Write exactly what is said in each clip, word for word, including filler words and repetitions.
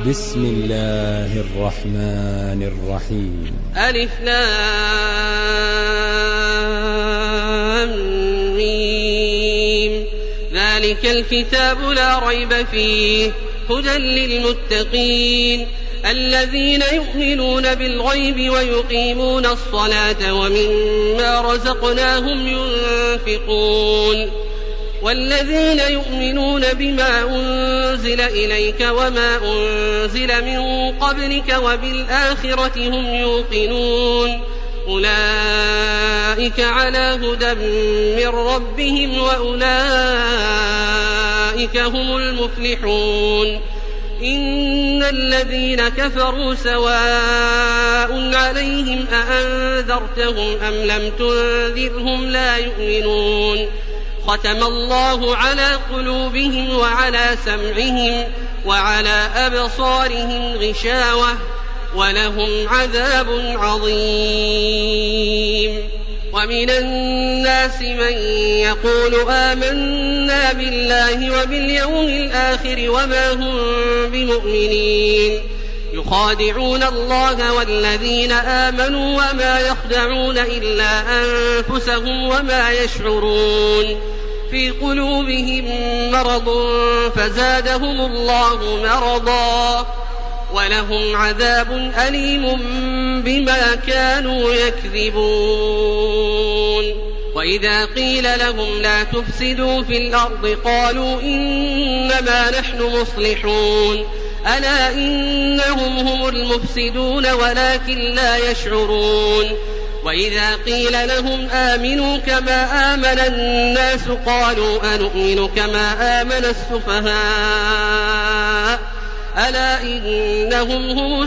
بسم الله الرحمن الرحيم. ألف لام ميم. ذلك الكتاب لا ريب فيه هدى للمتقين الذين يؤمنون بالغيب ويقيمون الصلاة ومما رزقناهم ينفقون والذين يؤمنون بما أنزل إليك وما أنزل من قبلك وبالآخرة هم يوقنون أولئك على هدى من ربهم وأولئك هم المفلحون. إن الذين كفروا سواء عليهم أأنذرتهم أم لم تنذرهم لا يؤمنون ختم الله على قلوبهم وعلى سمعهم وعلى أبصارهم غشاوة ولهم عذاب عظيم. ومن الناس من يقول آمنا بالله وباليوم الآخر وما هم بمؤمنين يخادعون الله والذين آمنوا وما يخدعون إلا أنفسهم وما يشعرون في قلوبهم مرض فزادهم الله مرضا ولهم عذاب أليم بما كانوا يكذبون. وإذا قيل لهم لا تفسدوا في الأرض قالوا إنما نحن مصلحون ألا إنهم هم المفسدون ولكن لا يشعرون. وإذا قيل لهم آمنوا كما آمن الناس قالوا أنؤمن كما آمن السفهاء ألا إنهم هم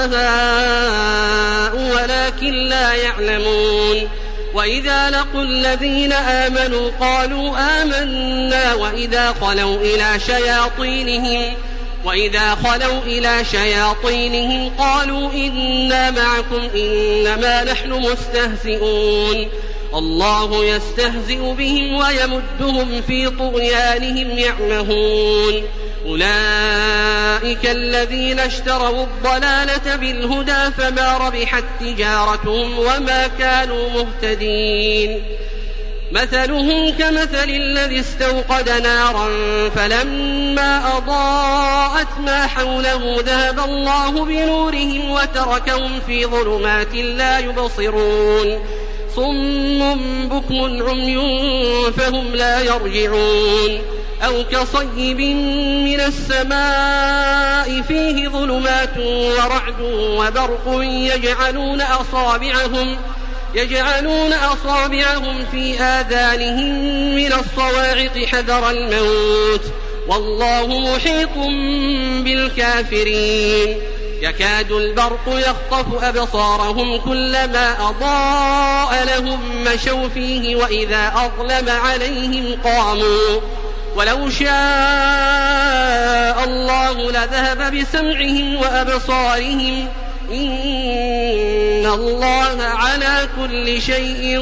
السفهاء ولكن لا يعلمون. وإذا لقوا الذين آمنوا قالوا آمنا وإذا خلوا إلى شياطينهم وإذا خلوا إلى شياطينهم قالوا إنا معكم إنما نحن مستهزئون الله يستهزئ بهم ويمدهم في طغيانهم يعمهون. أولئك الذين اشتروا الضلالة بالهدى فما ربحت تجارتهم وما كانوا مهتدين. مثلهم كمثل الذي استوقد نارا فلما أضاءت ما حوله ذهب الله بنورهم وتركهم في ظلمات لا يبصرون صم بكم عمي فهم لا يرجعون. أو كصيب من السماء فيه ظلمات ورعد وبرق يجعلون أصابعهم يجعلون أصابعهم في آذانهم من الصواعق حذر الموت والله محيط بالكافرين. يكاد البرق يخطف أبصارهم كلما أضاء لهم مشوا فيه وإذا أظلم عليهم قاموا ولو شاء الله لذهب بسمعهم وأبصارهم إن الله على كل شيء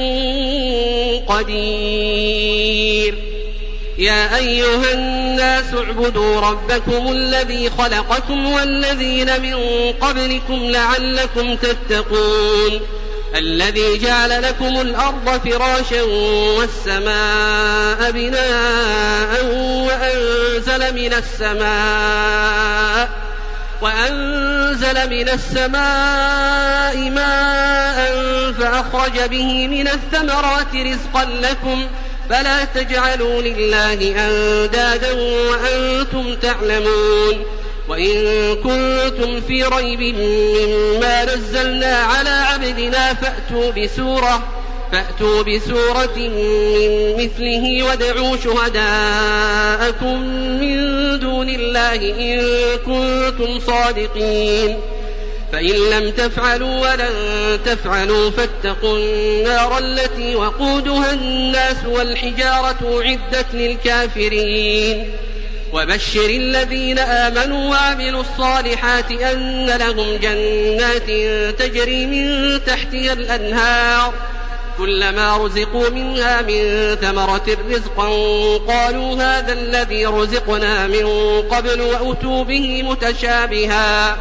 قدير. يا أيها الناس اعبدوا ربكم الذي خلقكم والذين من قبلكم لعلكم تتقون الذي جعل لكم الأرض فراشا والسماء بناء وأنزل من السماء وأنزل من السماء ماء فأخرج به من الثمرات رزقا لكم فلا تجعلوا لله أندادا وأنتم تعلمون. وإن كنتم في ريب مما نزلنا على عبدنا فأتوا بسورة فأتوا بسورة من مثله وادعوا شهداءكم من دون الله إن كنتم صادقين فإن لم تفعلوا ولن تفعلوا فاتقوا النار التي وقودها الناس والحجارة أعدت للكافرين. وبشر الذين آمنوا وعملوا الصالحات أن لهم جنات تجري من تحتها الأنهار كلما رزقوا منها من ثمرة رزقا قالوا هذا الذي رزقنا من قبل وأتوا به متشابها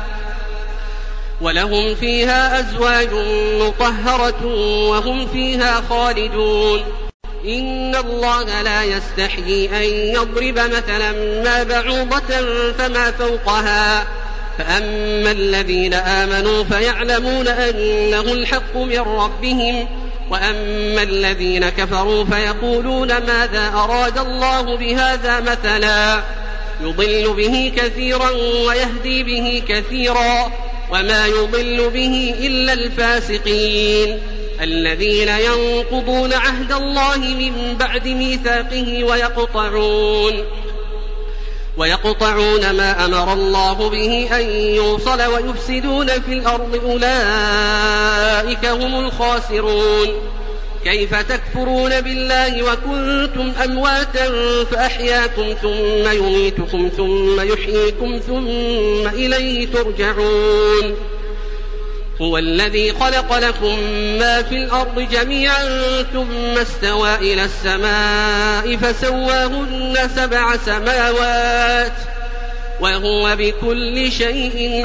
ولهم فيها أزواج مطهرة وهم فيها خالدون إن الله لا يستحيي أن يضرب مثلا ما بعوضة فما فوقها فأما الذين آمنوا فيعلمون أنه الحق من ربهم وأما الذين كفروا فيقولون ماذا أراد الله بهذا مثلا يضل به كثيرا ويهدي به كثيرا وما يضل به إلا الفاسقين الذين ينقضون عهد الله من بعد ميثاقه ويقطعون ويقطعون ما أمر الله به أن يوصل ويفسدون في الأرض أولئك هم الخاسرون كيف تكفرون بالله وكنتم أمواتا فأحياكم ثم يميتكم ثم يحييكم ثم إليه ترجعون هو الذي خلق لكم ما في الأرض جميعا ثم استوى إلى السماء فسواهن سبع سماوات وهو بكل شيء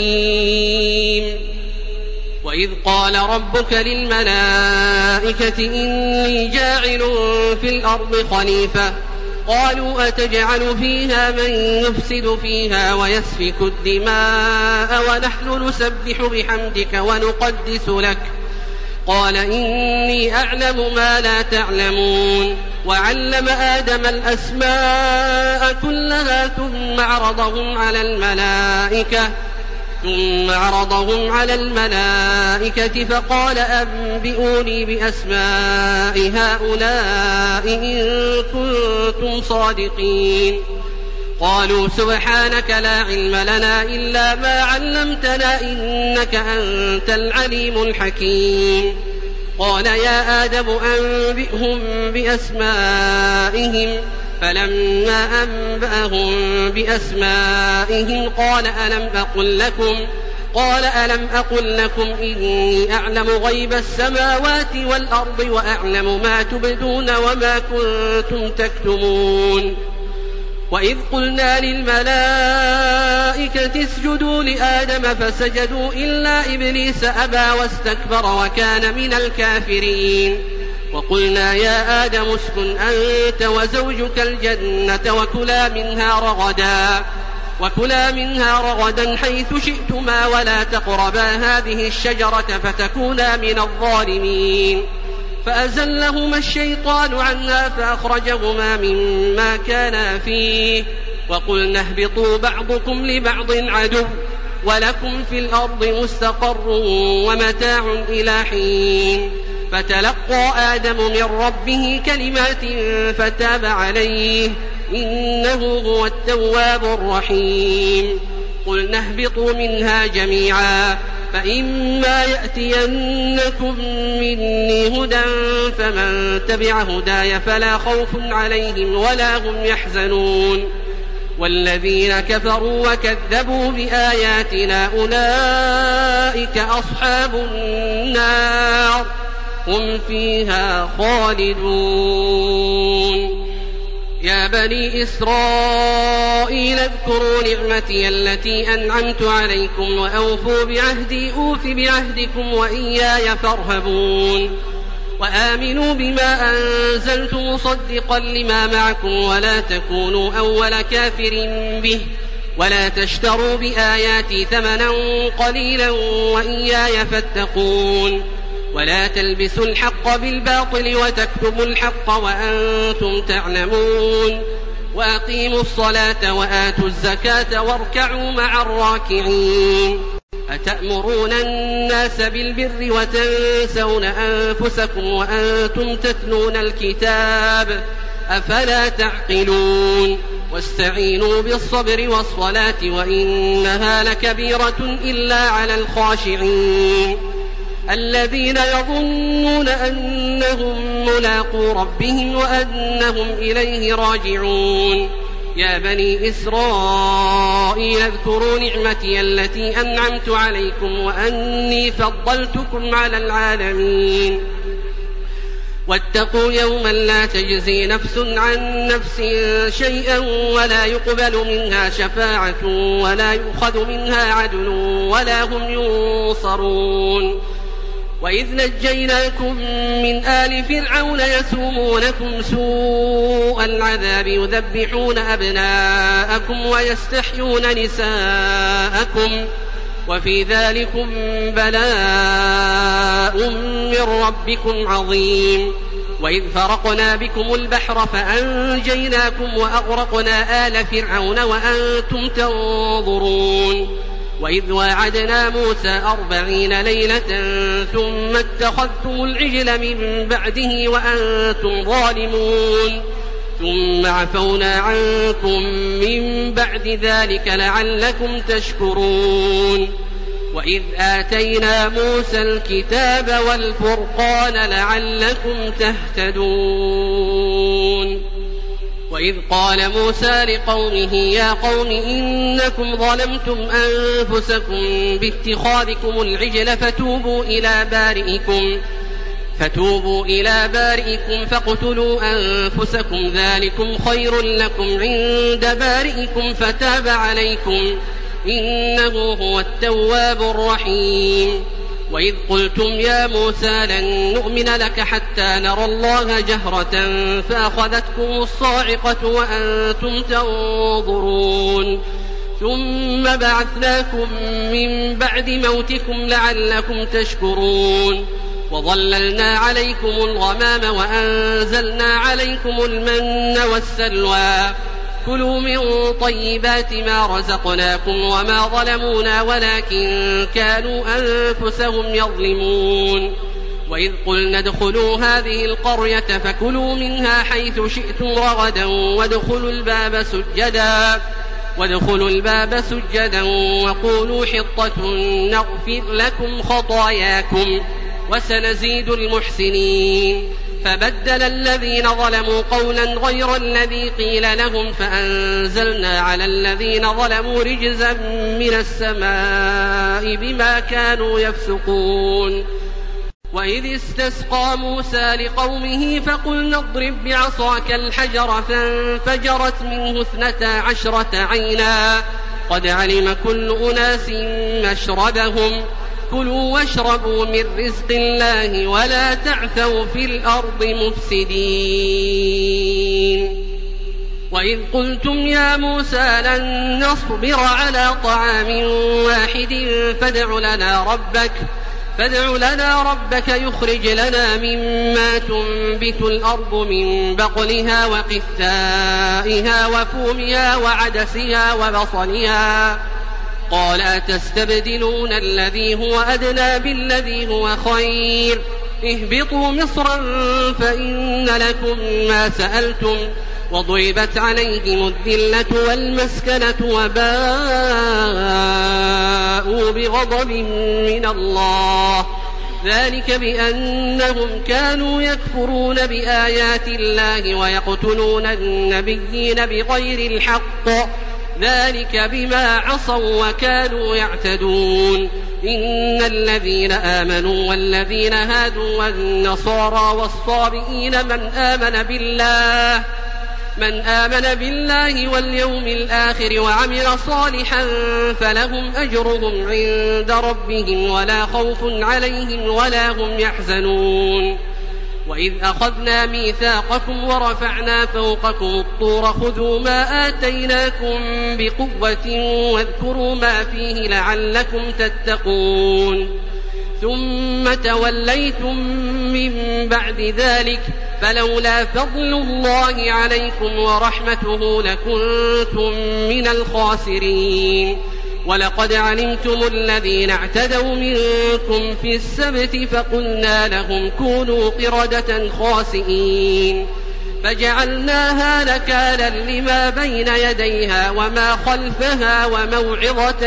عليم وإذ قال ربك للملائكة إني جاعل في الأرض خليفة قالوا أتجعل فيها من يفسد فيها ويسفك الدماء ونحن نسبح بحمدك ونقدس لك قال إني أعلم ما لا تعلمون وعلم آدم الأسماء كلها ثم عرضهم على الملائكة ثم عرضهم على الملائكة فقال أنبئوني بأسماء هؤلاء إن كنتم صادقين قالوا سبحانك لا علم لنا إلا ما علمتنا إنك أنت العليم الحكيم قال يا آدم أنبئهم بأسمائهم فلما أنبأهم بأسمائهم قال ألم أقل لكم قال ألم أقل لكم إني أعلم غيب السماوات والأرض وأعلم ما تبدون وما كنتم تكتمون وإذ قلنا للملائكة اسجدوا لآدم فسجدوا إلا إبليس أبى واستكبر وكان من الكافرين وقلنا يا آدم اسكن أنت وزوجك الجنة وكلا منها رغدا وكلا منها رغدا حيث شئتما ولا تقربا هذه الشجرة فتكونا من الظالمين فأزلهما الشيطان عنها فأخرجهما مما كانا فيه وقلنا اهبطوا بعضكم لبعض عدو ولكم في الأرض مستقر ومتاع إلى حين فتلقى آدم من ربه كلمات فتاب عليه إنه هو التواب الرحيم قلنا اهبطوا منها جميعا فإما يأتينكم مني هدى فمن تبع هداي فلا خوف عليهم ولا هم يحزنون والذين كفروا وكذبوا بآياتنا أولئك أصحاب النار هم فيها خالدون يا بني إسرائيل اذكروا نعمتي التي أنعمت عليكم وأوفوا بعهدي أوف بعهدكم وإياي فارهبون وآمنوا بما أنزلت مصدقا لما معكم ولا تكونوا أول كافر به ولا تشتروا بآياتي ثمنا قليلا وإياي فاتقون ولا تلبسوا الحق بالباطل وتكتموا الحق وأنتم تعلمون وأقيموا الصلاة وآتوا الزكاة واركعوا مع الراكعين أتأمرون الناس بالبر وتنسون أنفسكم وأنتم تتلون الكتاب أفلا تعقلون واستعينوا بالصبر والصلاة وإنها لكبيرة إلا على الخاشعين الذين يظنون أنهم ملاقو ربهم وأنهم إليه راجعون يا بني إسرائيل اذكروا نعمتي التي أنعمت عليكم وأني فضلتكم على العالمين واتقوا يوما لا تجزي نفس عن نفس شيئا ولا يقبل منها شفاعة ولا يؤخذ منها عدل ولا هم ينصرون. وإذ نجيناكم من آل فرعون يسومونكم سوء العذاب يذبحون أبناءكم ويستحيون نساءكم وفي ذلكم بلاء من ربكم عظيم. وإذ فرقنا بكم البحر فأنجيناكم وأغرقنا آل فرعون وأنتم تنظرون. وإذ واعدنا موسى أربعين ليلة ثم اتخذتم العجل من بعده وأنتم ظالمون ثم عفونا عنكم من بعد ذلك لعلكم تشكرون. وإذ آتينا موسى الكتاب والفرقان لعلكم تهتدون. وإذ قال موسى لقومه يا قوم إنكم ظلمتم أنفسكم باتخاذكم العجل فتوبوا إلى بارئكم فتوبوا إلى بارئكم فاقتلوا أنفسكم ذلكم خير لكم عند بارئكم فتاب عليكم إنه هو التواب الرحيم. وإذ قلتم يا موسى لن نؤمن لك حتى نرى الله جهرة فأخذتكم الصاعقة وأنتم تنظرون ثم بعثناكم من بعد موتكم لعلكم تشكرون. وظللنا عليكم الغمام وأنزلنا عليكم المن والسلوى كلوا من طيبات ما رزقناكم وما ظلمونا ولكن كانوا أنفسهم يظلمون. وإذ قلنا ادخلوا هذه القرية فكلوا منها حيث شئتم رغدا وادخلوا الباب سجدا وادخلوا الباب سجدا وقولوا حطة نغفر لكم خطاياكم وسنزيد المحسنين. فبدل الذين ظلموا قولا غير الذي قيل لهم فأنزلنا على الذين ظلموا رجزا من السماء بما كانوا يفسقون. وإذ استسقى موسى لقومه فقلنا اضرب بعصاك الحجر فانفجرت منه اثنتا عشرة عينا قد علم كل أناس مشربهم كلوا واشربوا من رزق الله ولا تعثوا في الأرض مفسدين. وإذ قلتم يا موسى لن نصبر على طعام واحد فادع لنا ربك فادع لنا ربك يخرج لنا مما تنبت الأرض من بقلها وقثائها وفومها وعدسها وبصلها قال أتستبدلون الذي هو أدنى بالذي هو خير اهبطوا مصرا فإن لكم ما سألتم وضربت عليهم الذلة والمسكنة وباءوا بغضب من الله ذلك بأنهم كانوا يكفرون بآيات الله ويقتلون النبيين بغير الحق ذلك بما عصوا وكانوا يعتدون. إن الذين آمنوا والذين هادوا والنصارى والصابئين من آمن بالله من آمن بالله واليوم الآخر وعمل صالحا فلهم أجرهم عند ربهم ولا خوف عليهم ولا هم يحزنون. وإذ أخذنا ميثاقكم ورفعنا فوقكم الطور خذوا ما آتيناكم بقوة واذكروا ما فيه لعلكم تتقون ثم توليتم من بعد ذلك فلولا فضل الله عليكم ورحمته لكنتم من الخاسرين. ولقد علمتم الذين اعتدوا منكم في السبت فقلنا لهم كونوا قردة خاسئين فجعلناها نكالا لما بين يديها وما خلفها وموعظة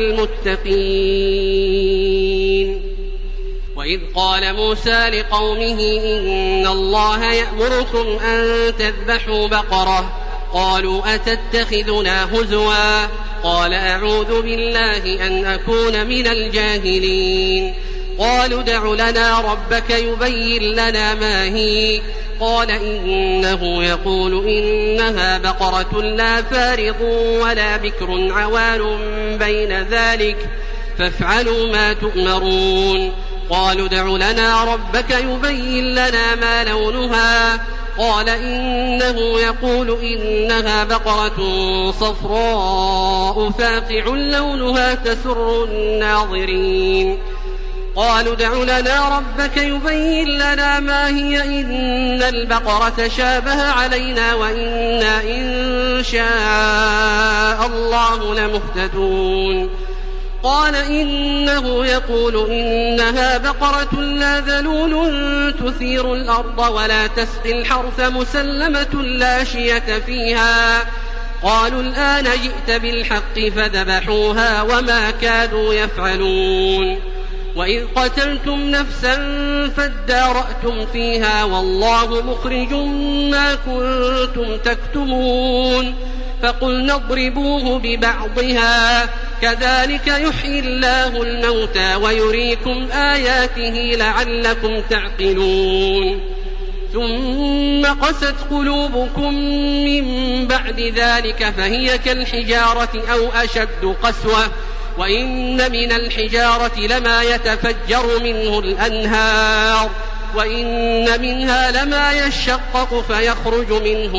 للمتقين. وإذ قال موسى لقومه إن الله يأمركم أن تذبحوا بقرة قالوا أتتخذنا هزوا قال أعوذ بالله أن أكون من الجاهلين. قالوا ادع لنا ربك يبين لنا ما هي قال إنه يقول إنها بقرة لا فارض ولا بكر عوان بين ذلك فافعلوا ما تؤمرون قالوا ادع لنا ربك يبين لنا ما لونها قال إنه يقول إنها بقرة صفراء فاقع لونها تسر الناظرين قالوا ادع لنا ربك يبين لنا ما هي إن البقرة شابه علينا وإنا إن شاء الله لمهتدون قال إنه يقول إنها بقرة لا ذلول تثير الأرض ولا تسقي الحرث مسلمة لا شية فيها قالوا الآن جئت بالحق فذبحوها وما كادوا يفعلون وإذ قتلتم نفسا فادارأتم فيها والله مخرج ما كنتم تكتمون فقلنا اضربوه ببعضها كذلك يحيي الله الموتى ويريكم آياته لعلكم تعقلون ثم قست قلوبكم من بعد ذلك فهي كالحجارة أو أشد قسوة وإن من الحجارة لما يتفجر منه الأنهار وإن منها لما يشقق فيخرج منه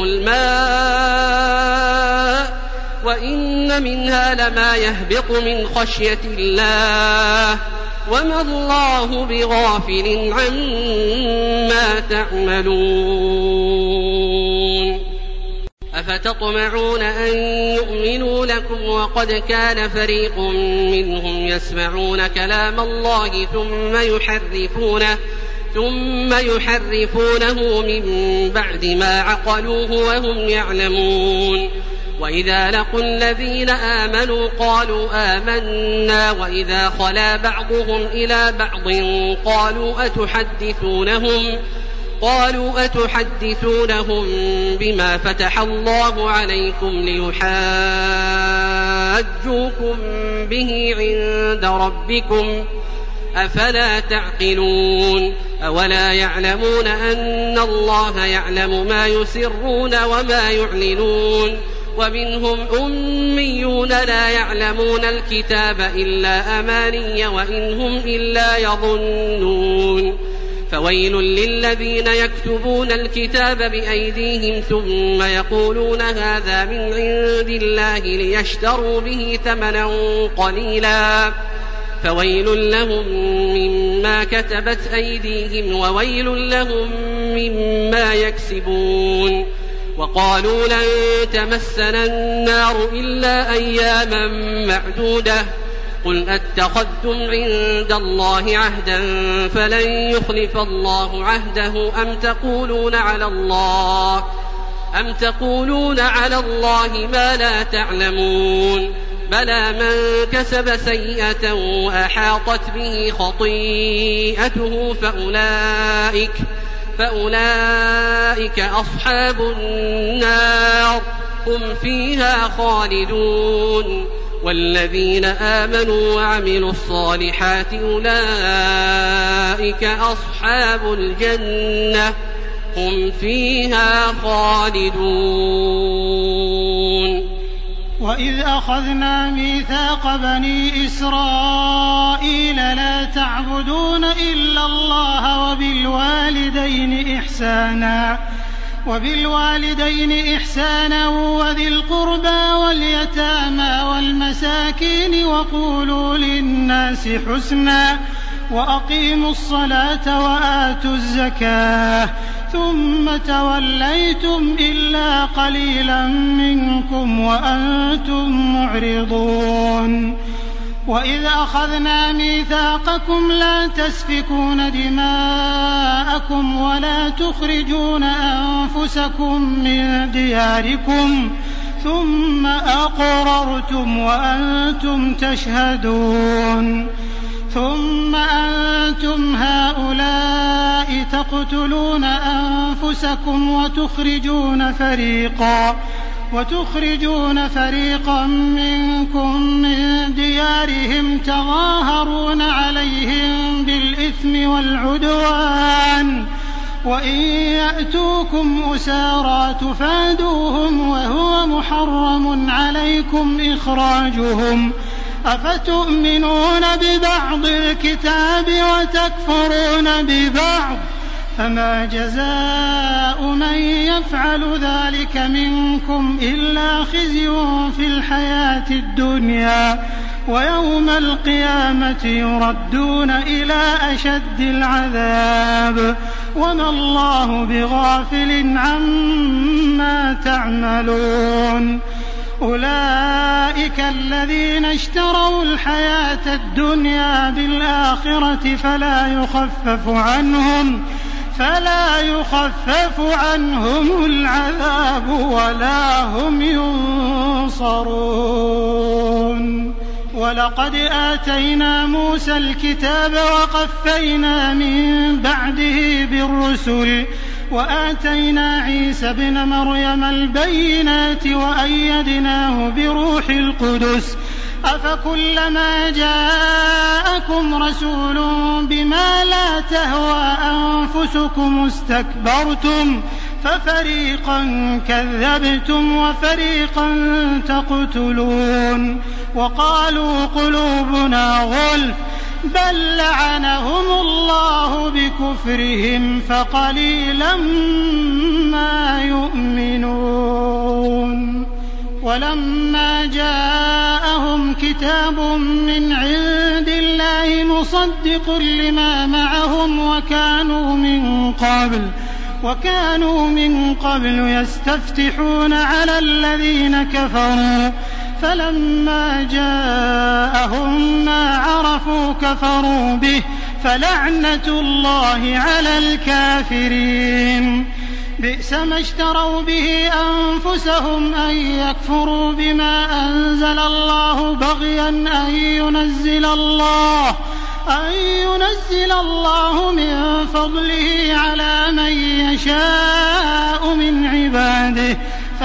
الماء وإن منها لما يهبط من خشية الله وما الله بغافل عما تعملون أفتطمعون أن يؤمنوا لكم وقد كان فريق منهم يسمعون كلام الله ثم يحرفونه ثم يحرفونه من بعد ما عقلوه وهم يعلمون وإذا لقوا الذين آمنوا قالوا آمنا وإذا خلا بعضهم إلى بعض قالوا أتحدثونهم قالوا أتحدثونهم بما فتح الله عليكم ليحاجوكم به عند ربكم أفلا تعقلون أولا يعلمون أن الله يعلم ما يسرون وما يعلنون ومنهم أميون لا يعلمون الكتاب إلا أماني وإن هم إلا يظنون فويل للذين يكتبون الكتاب بأيديهم ثم يقولون هذا من عند الله ليشتروا به ثمنا قليلا فويل لهم مما كتبت أيديهم وويل لهم مما يكسبون وقالوا لن تمسنا النار إلا أياما معدودة قل أتخذتم عند الله عهدا فلن يخلف الله عهده أم تقولون على الله أم تقولون على الله ما لا تعلمون بلى من كسب سيئة وأحاطت به خطيئته فأولئك فأولئك أصحاب النار هم فيها خالدون والذين آمنوا وعملوا الصالحات أولئك أصحاب الجنة هم فيها خالدون وإذ أخذنا ميثاق بني إسرائيل لا تعبدون إلا الله وبالوالدين إحسانا وبالوالدين إحسانا وذي القربى واليتامى والمساكين وقولوا للناس حسنا وأقيموا الصلاة وآتوا الزكاة ثم توليتم إلا قليلا منكم وأنتم معرضون وإذ أخذنا ميثاقكم لا تسفكون دماءكم ولا تخرجون أنفسكم من دياركم ثم أقررتم وأنتم تشهدون ثم أنتم هؤلاء تقتلون أنفسكم وتخرجون فريقا وتخرجون فريقا منكم من ديارهم تظاهرون عليهم بالإثم والعدوان وإن يأتوكم أسارى تفادوهم وهو محرم عليكم إخراجهم أفتؤمنون ببعض الكتاب وتكفرون ببعض فما جزاء من يفعل ذلك منكم إلا خزي في الحياة الدنيا ويوم القيامة يردون إلى أشد العذاب وما الله بغافل عما تعملون أولئك الذين اشتروا الحياة الدنيا بالآخرة فلا يخفف عنهم فلا يخفف عنهم العذاب ولا هم ينصرون ولقد آتينا موسى الكتاب وقفينا من بعده بالرسل وآتينا عيسى ابن مريم البينات وأيدناه بروح القدس أفكلما جاءكم رسول بما لا تهوى أنفسكم استكبرتم ففريقا كذبتم وفريقا تقتلون وقالوا قلوبنا غلف بل لعنهم الله بكفرهم فقليلا ما يؤمنون ولما جاءهم كتاب من عند الله مصدق لما معهم وكانوا من قبل وكانوا من قبل يستفتحون على الذين كفروا فلما جاءهم ما عرفوا كفروا به فلعنة الله على الكافرين بئس ما اشتروا به أنفسهم أن يكفروا بما أنزل الله بغيا أن ينزل الله أن ينزل الله من فضله على من يشاء من عباده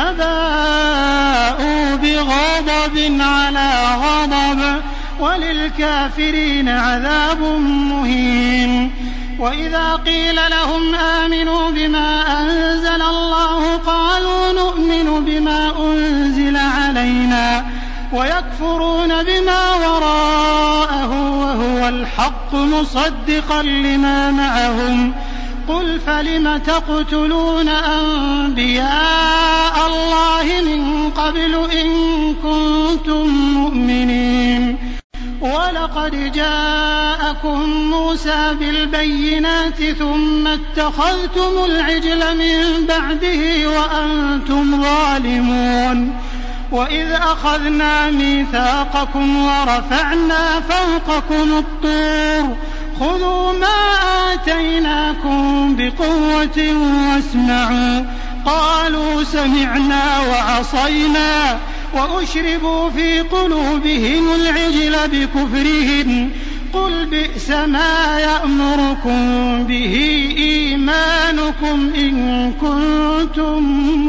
فباءوا بغضب على غضب وللكافرين عذاب مهين وإذا قيل لهم آمنوا بما أنزل الله قالوا نؤمن بما أنزل علينا ويكفرون بما وراءه وهو الحق مصدقا لما معهم قل فلم تقتلون أنبياء الله من قبل إن كنتم مؤمنين ولقد جاءكم موسى بالبينات ثم اتخذتم العجل من بعده وأنتم ظالمون وإذ أخذنا ميثاقكم ورفعنا فوقكم الطور خذوا ما آتيناكم بقوة واسمعوا قالوا سمعنا وعصينا وأشربوا في قلوبهم العجل بكفرهم قل بئس ما يأمركم به إيمانكم إن كنتم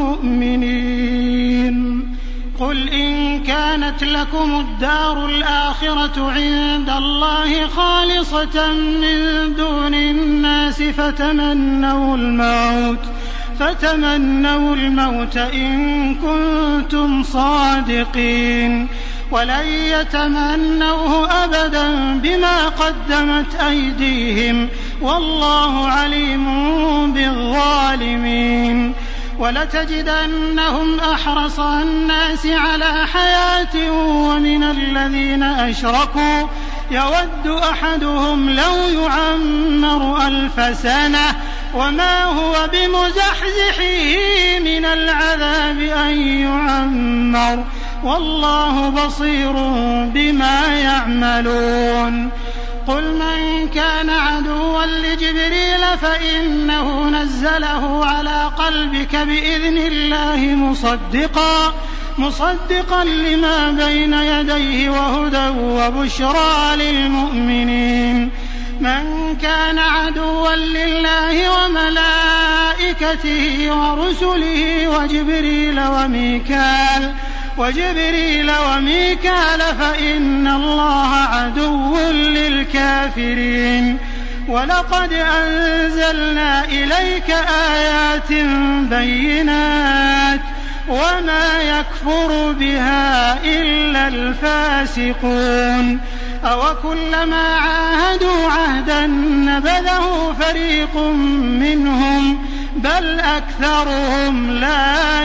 مؤمنين قل إن كانت لكم الدار الآخرة عند الله خالصة من دون الناس فتمنوا الموت فتمنوا الموت إن كنتم صادقين ولن يتمنوه أبدا بما قدمت أيديهم والله عليم بالظالمين ولتجدنهم أحرص الناس على حياة ومن الذين أشركوا يود أحدهم لو يعمر ألف سنة وما هو بمزحزحه من العذاب أن يعمر والله بصير بما يعملون قل من كان عدوا لجبريل فإنه نزله على قلبك بإذن الله مصدقا مصدقا لما بين يديه وهدى وبشرى للمؤمنين من كان عدوا لله وملائكته ورسله وجبريل وميكال وجبريل وميكال فإن الله عدو للكافرين ولقد أنزلنا إليك آيات بينات وما يكفر بها إلا الفاسقون أوكلما عاهدوا عهدا نبذه فريق منهم بل أكثرهم لا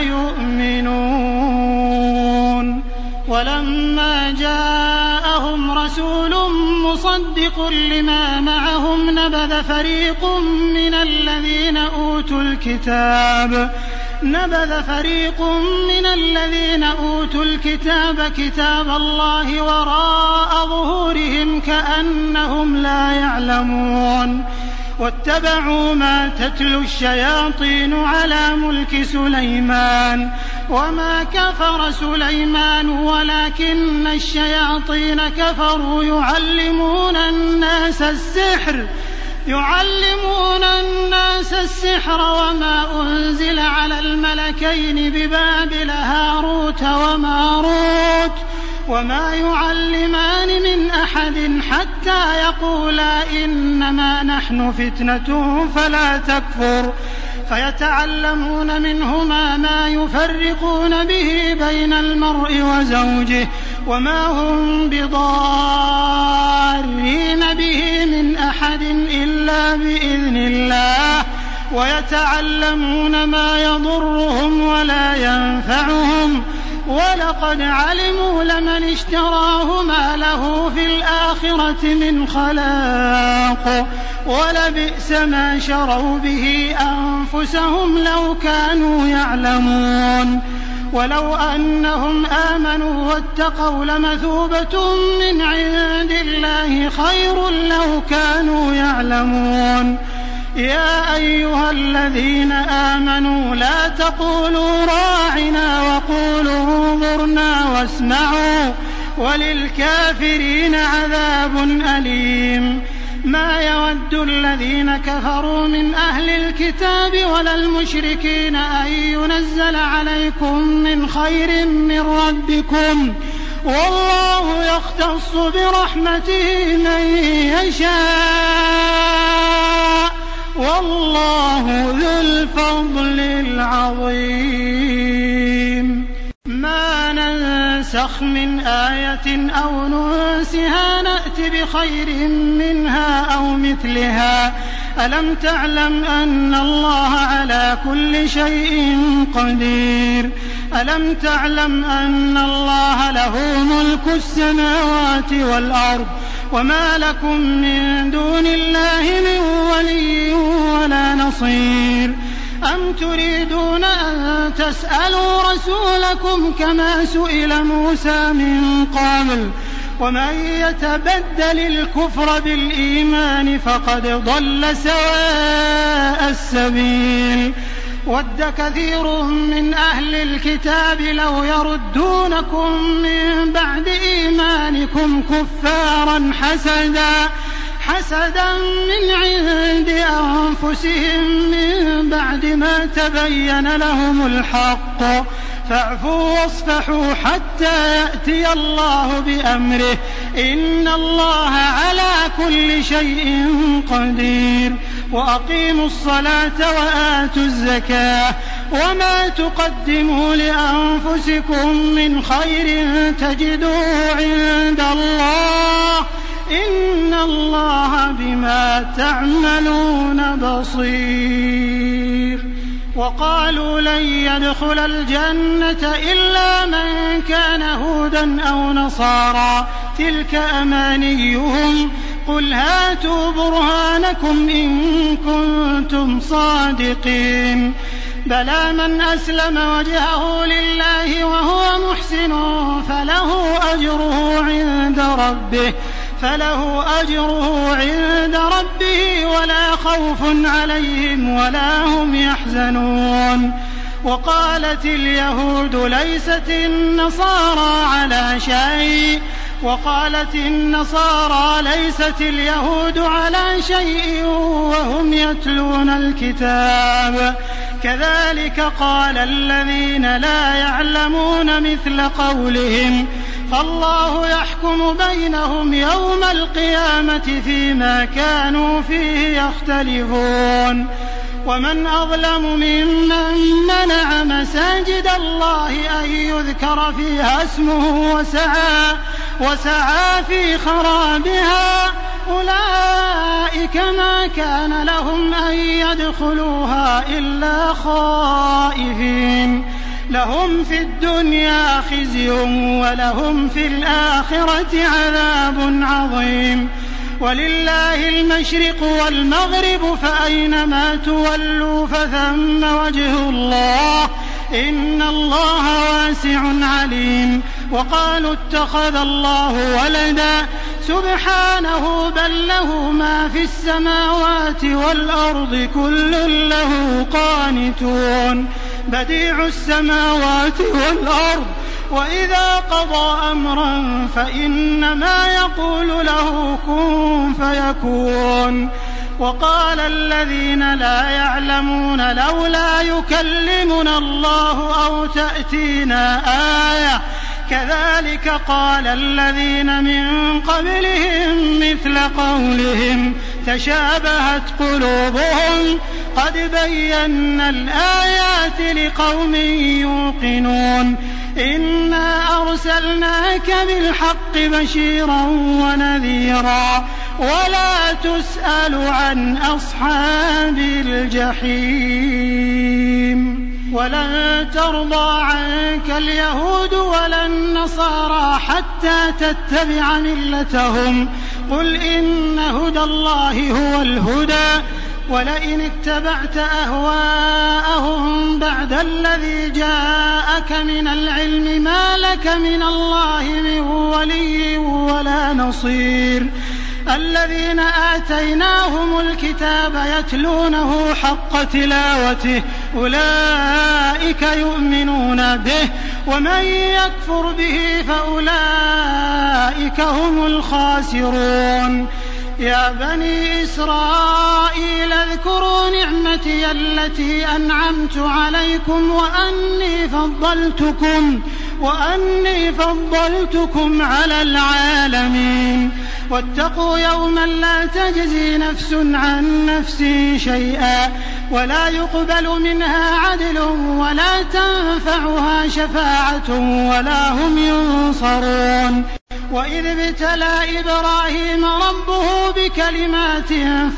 يؤمنون ولما جاءهم رسول مصدق لما معهم نبذ فريق من الذين أوتوا الكتاب نبذ فريق من الذين أوتوا الكتاب كتاب الله وراء ظهورهم كأنهم لا يعلمون واتبعوا ما تتلو الشياطين على ملك سليمان وما كفر سليمان ولكن الشياطين كفروا يعلمون الناس السحر يعلمون الناس السحر وما أنزل على الملكين ببابل هاروت وماروت وما يعلمان من أحد حتى يقولا إنما نحن فتنة فلا تكفر فيتعلمون منهما ما يفرقون به بين المرء وزوجه وما هم بضارين به من أحد إلا بإذن الله ويتعلمون ما يضرهم ولا ينفعهم ولقد علموا لمن اشتراه ما له في الآخرة من خلاق ولبئس ما شروا به أنفسهم لو كانوا يعلمون ولو أنهم آمنوا واتقوا لمثوبة من عند الله خير لو كانوا يعلمون يا أيها الذين آمنوا لا تقولوا راعنا وقولوا انظرنا واسمعوا وللكافرين عذاب أليم ما يود الذين كفروا من أهل الكتاب ولا المشركين أن ينزل عليكم من خير من ربكم والله يختص برحمته من يشاء والله ذو الفضل العظيم ما ننسخ من آية أو ننسها نأت بخير منها أو مثلها ألم تعلم أن الله على كل شيء قدير ألم تعلم أن الله له ملك السماوات والأرض وما لكم من دون الله من ولي ولا نصير أم تريدون أن تسألوا رسولكم كما سئل موسى من قبل ومن يتبدل الكفر بالإيمان فقد ضل سواء السبيل ود كثير من أهل الكتاب لو يردونكم من بعد إيمانكم كفارا حسدا حسدا من عند أنفسهم من بعد ما تبين لهم الحق فاعفوا واصفحوا حتى يأتي الله بأمره إن الله على كل شيء قدير وأقيموا الصلاة وآتوا الزكاة وما تقدموا لأنفسكم من خير تجدوه عند الله إن الله بما تعملون بصير وقالوا لن يدخل الجنة إلا من كان هودا أو نصارى تلك أمانيهم قل هاتوا برهانكم إن كنتم صادقين بلى من أسلم وجهه لله وهو محسن فله أجره عند ربه فله أجره عند ربه ولا خوف عليهم ولا هم يحزنون وقالت اليهود ليست النصارى على شيء وقالت النصارى ليست اليهود على شيء وهم يتلون الكتاب كذلك قال الذين لا يعلمون مثل قولهم فالله يحكم بينهم يوم القيامة فيما كانوا فيه يختلفون ومن أظلم ممن منع مساجد الله أن يذكر فيها اسمه وسعى, وسعى في خرابها أولئك ما كان لهم أن يدخلوها إلا خائفين لهم في الدنيا خزي ولهم في الآخرة عذاب عظيم ولله المشرق والمغرب فأينما تولوا فثم وجه الله إن الله واسع عليم وقالوا اتخذ الله ولدا سبحانه بل له ما في السماوات والأرض كل له قانتون بديع السماوات والأرض وإذا قضى أمرا فإنما يقول له كن فيكون وقال الذين لا يعلمون لولا يكلمنا الله أو تأتينا آية كذلك قال الذين من قبلهم مثل قولهم تشابهت قلوبهم قد بينا الآيات لقوم يوقنون إنا أرسلناك بالحق بشيرا ونذيرا ولا تسأل عن أصحاب الجحيم ولن ترضى عنك اليهود ولا النصارى حتى تتبع ملتهم قل إن هدى الله هو الهدى ولئن اتبعت أهواءهم بعد الذي جاءك من العلم ما لك من الله من ولي ولا نصير الذين آتيناهم الكتاب يتلونه حق تلاوته أولئك يؤمنون به ومن يكفر به فأولئك هم الخاسرون يا بني إسرائيل اذكروا نعمتي التي أنعمت عليكم وأني فضلتكم وأني فضلتكم على العالمين واتقوا يوما لا تجزي نفس عن نفس شيئا ولا يقبل منها عدل ولا تنفعها شفاعة ولا هم ينصرون وإذ ابتلى إبراهيم ربه بكلمات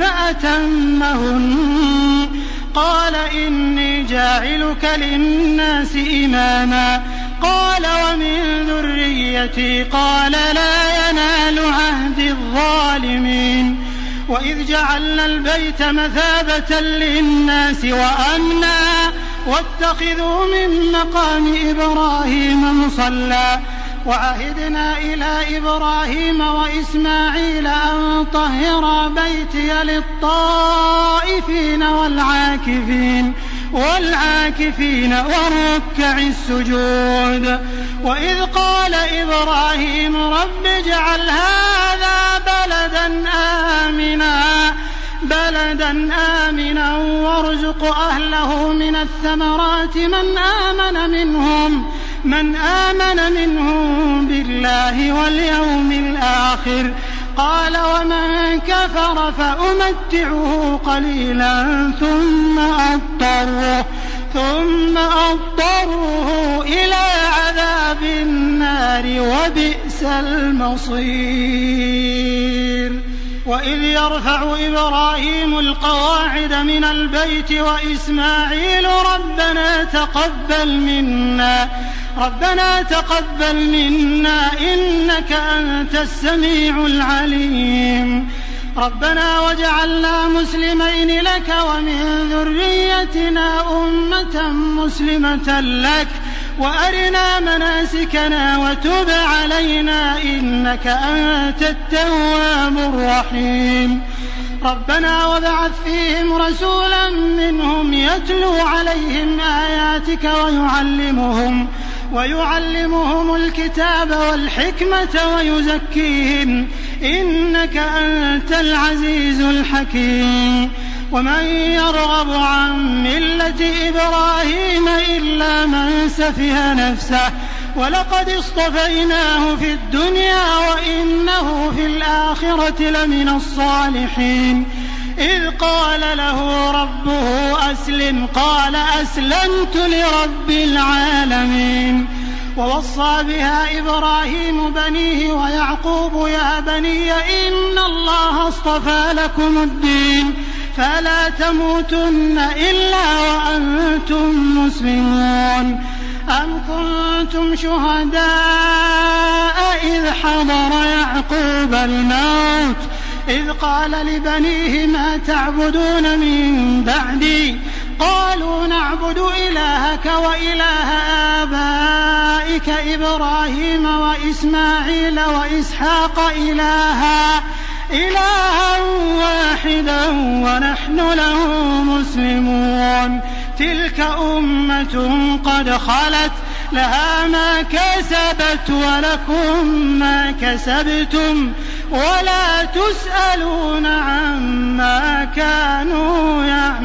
فأتمهن قال إني جاعلك للناس إماما قال ومن ذريتي قال لا ينال عهد الظالمين وإذ جعلنا البيت مثابة للناس وأمنا واتخذوا من مقام إبراهيم مصلى وعهدنا إلى إبراهيم وإسماعيل أن طهرا بيتي للطائفين والعاكفين والعاكفين والركع السجود وإذ قال إبراهيم رب اجعل هذا بلدا آمنا بلدا آمنا وارزق أهله من الثمرات من آمن منهم من آمن منهم بالله واليوم الآخر قال ومن كفر فأمتعه قليلا ثم أضطره ثم أضطره إلى عذاب النار وبئس المصير وإذ يرفع إبراهيم القواعد من البيت وإسماعيل ربنا تقبل منا ربنا تقبل منا إنك أنت السميع العليم ربنا واجعلنا مسلمين لك ومن ذريتنا أمة مسلمة لك وأرنا مناسكنا وتب علينا إنك أنت التواب الرحيم ربنا وابعث فيهم رسولا منهم يتلو عليهم آياتك ويعلمهم ويعلمهم الكتاب والحكمة ويزكيهم إنك أنت العزيز الحكيم. ومن يرغب عن ملة إبراهيم إلا من سفه نفسه ولقد اصطفيناه في الدنيا وإنه في الآخرة لمن الصالحين. إذ قال له ربه أسلم قال أسلمت لرب العالمين. ووصى بها إبراهيم بنيه ويعقوب يا بني إن الله اصطفى لكم الدين فلا تموتن إلا وأنتم مسلمون. أم كنتم شهداء إذ حضر يعقوب الموت إذ قال لبنيه ما تعبدون من بعدي قالوا نعبد إلهك وإله آبائك إبراهيم وإسماعيل وإسحاق إلها إلها واحدا ونحن له مسلمون. تلك أمة قد خلت لها ما كسبت ولكم ما كسبتم ولا تسألون عما كانوا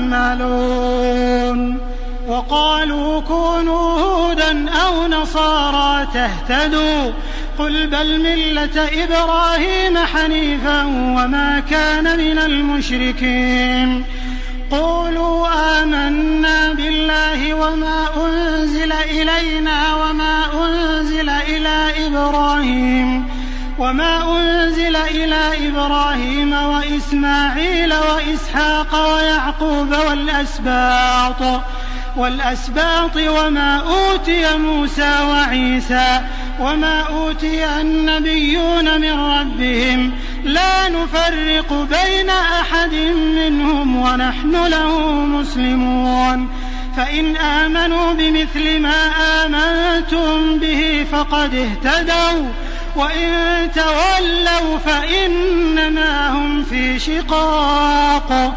يعملون. وقالوا كونوا هودا أو نصارى تهتدوا قل بل ملة إبراهيم حنيفا وما كان من المشركين. قولوا آمنا بالله وما أنزل إلينا وما أنزل إلى إبراهيم وما أنزل إلى إبراهيم وإسماعيل وإسحاق ويعقوب والأسباط والأسباط وما أوتي موسى وعيسى وما أوتي النبيون من ربهم لا نفرق بين أحد منهم ونحن له مسلمون. فإن آمنوا بمثل ما آمنتم به فقد اهتدوا وإن تولوا فإنما هم في شقاق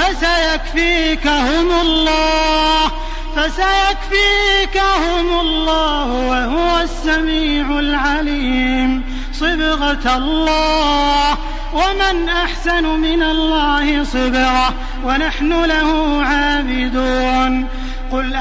فسيكفيكهم الله فسيكفيكهم الله وهو السميع العليم. صبغة الله ومن أحسن من الله صبغة ونحن له عابدون. قل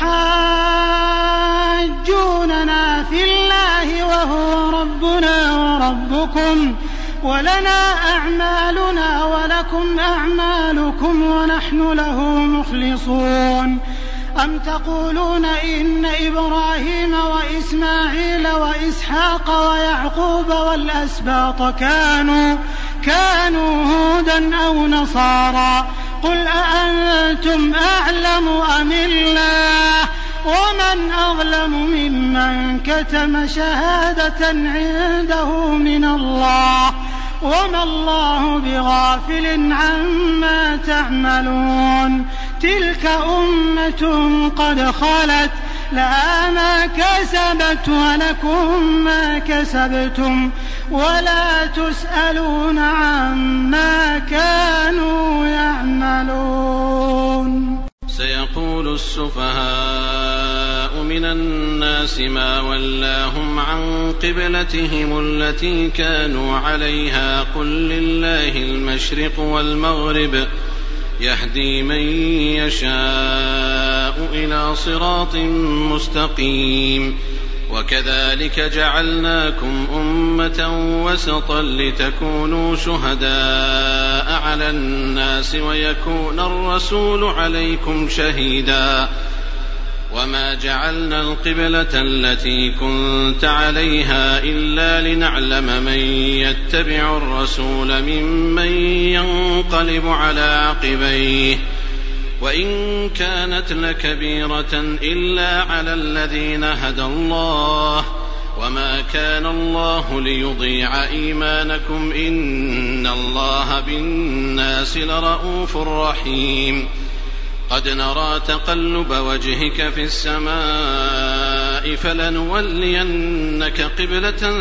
أتحاجوننا في الله وهو ربنا وربكم ولنا أعمالنا ولكم أعمالكم ونحن له مخلصون. أم تقولون إن إبراهيم وإسماعيل وإسحاق ويعقوب والأسباط كانوا كانوا هودا أو نصارى قل أأنتم أعلم أم الله ومن أظلم ممن كتم شهادة عنده من الله وما الله بغافل عما تعملون. تلك أمة قد خلت لها ما كسبت ولكم ما كسبتم ولا تسألون عما كانوا يعملون. سيقول السفهاء من الناس ما ولاهم عن قبلتهم التي كانوا عليها قل لله المشرق والمغرب يهدي من يشاء إلى صراط مستقيم. وكذلك جعلناكم أمة وسطا لتكونوا شهداء على الناس ويكون الرسول عليكم شهيدا. وما جعلنا القبلة التي كنت عليها إلا لنعلم من يتبع الرسول ممن ينقلب على عقبيه وإن كانت لكبيرة إلا على الذين هدى الله وما كان الله ليضيع إيمانكم إن الله بالناس لرءوف رحيم. قد نرى تقلب وجهك في السماء فلنولينك قبلة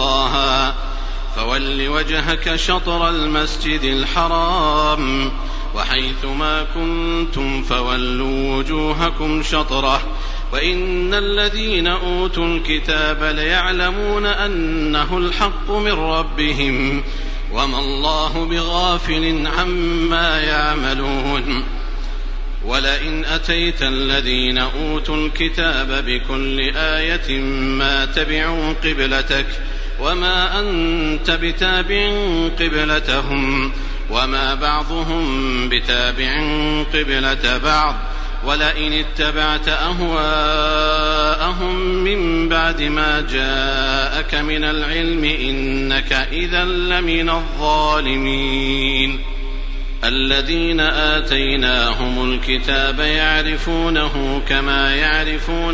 ترضاها فول وجهك شطر المسجد الحرام وحيثما كنتم فولوا وجوهكم شطرة وإن الذين أوتوا الكتاب ليعلمون أنه الحق من ربهم وما الله بغافل عما يعملون ولئن أتيت الذين أوتوا الكتاب بكل آية ما تبعوا قبلتك وما أنت بتابع قبلتهم وما بعضهم بتابع قبلة بعض ولئن اتبعت أهواءهم من بعد ما جاءك من العلم إنك إذا لمن الظالمين الذين آتيناهم الكتاب يعرفونه كما يعرفون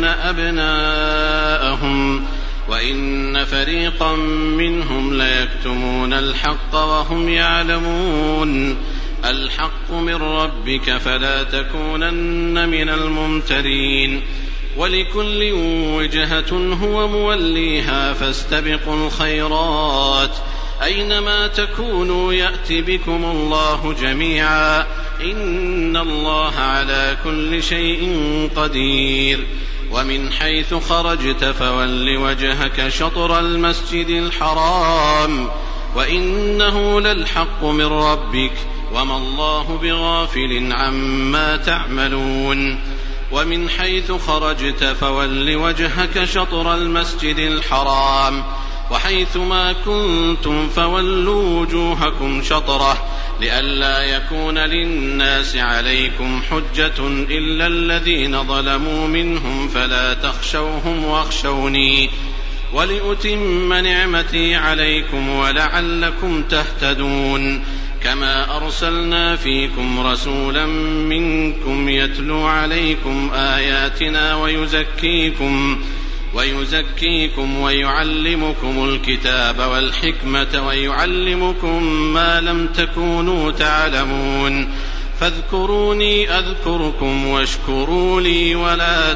أبناءهم وإن فريقا منهم ليكتمون الحق وهم يعلمون الحق من ربك فلا تكونن من الممترين ولكل وجهة هو موليها فاستبقوا الخيرات أينما تكونوا يأت بكم الله جميعا إن الله على كل شيء قدير ومن حيث خرجت فول وجهك شطر المسجد الحرام وإنه للحق من ربك وما الله بغافل عما تعملون ومن حيث خرجت فول وجهك شطر المسجد الحرام وحيثما كنتم فولوا وجوهكم شطرة لئلا يكون للناس عليكم حجة إلا الذين ظلموا منهم فلا تخشوهم واخشوني ولأتم نعمتي عليكم ولعلكم تهتدون كما أرسلنا فيكم رسولا منكم يتلو عليكم آياتنا ويزكيكم ويزكيكم ويعلمكم الكتاب والحكمة ويعلمكم ما لم تكونوا تعلمون فاذكروني أذكركم واشكروا لي ولا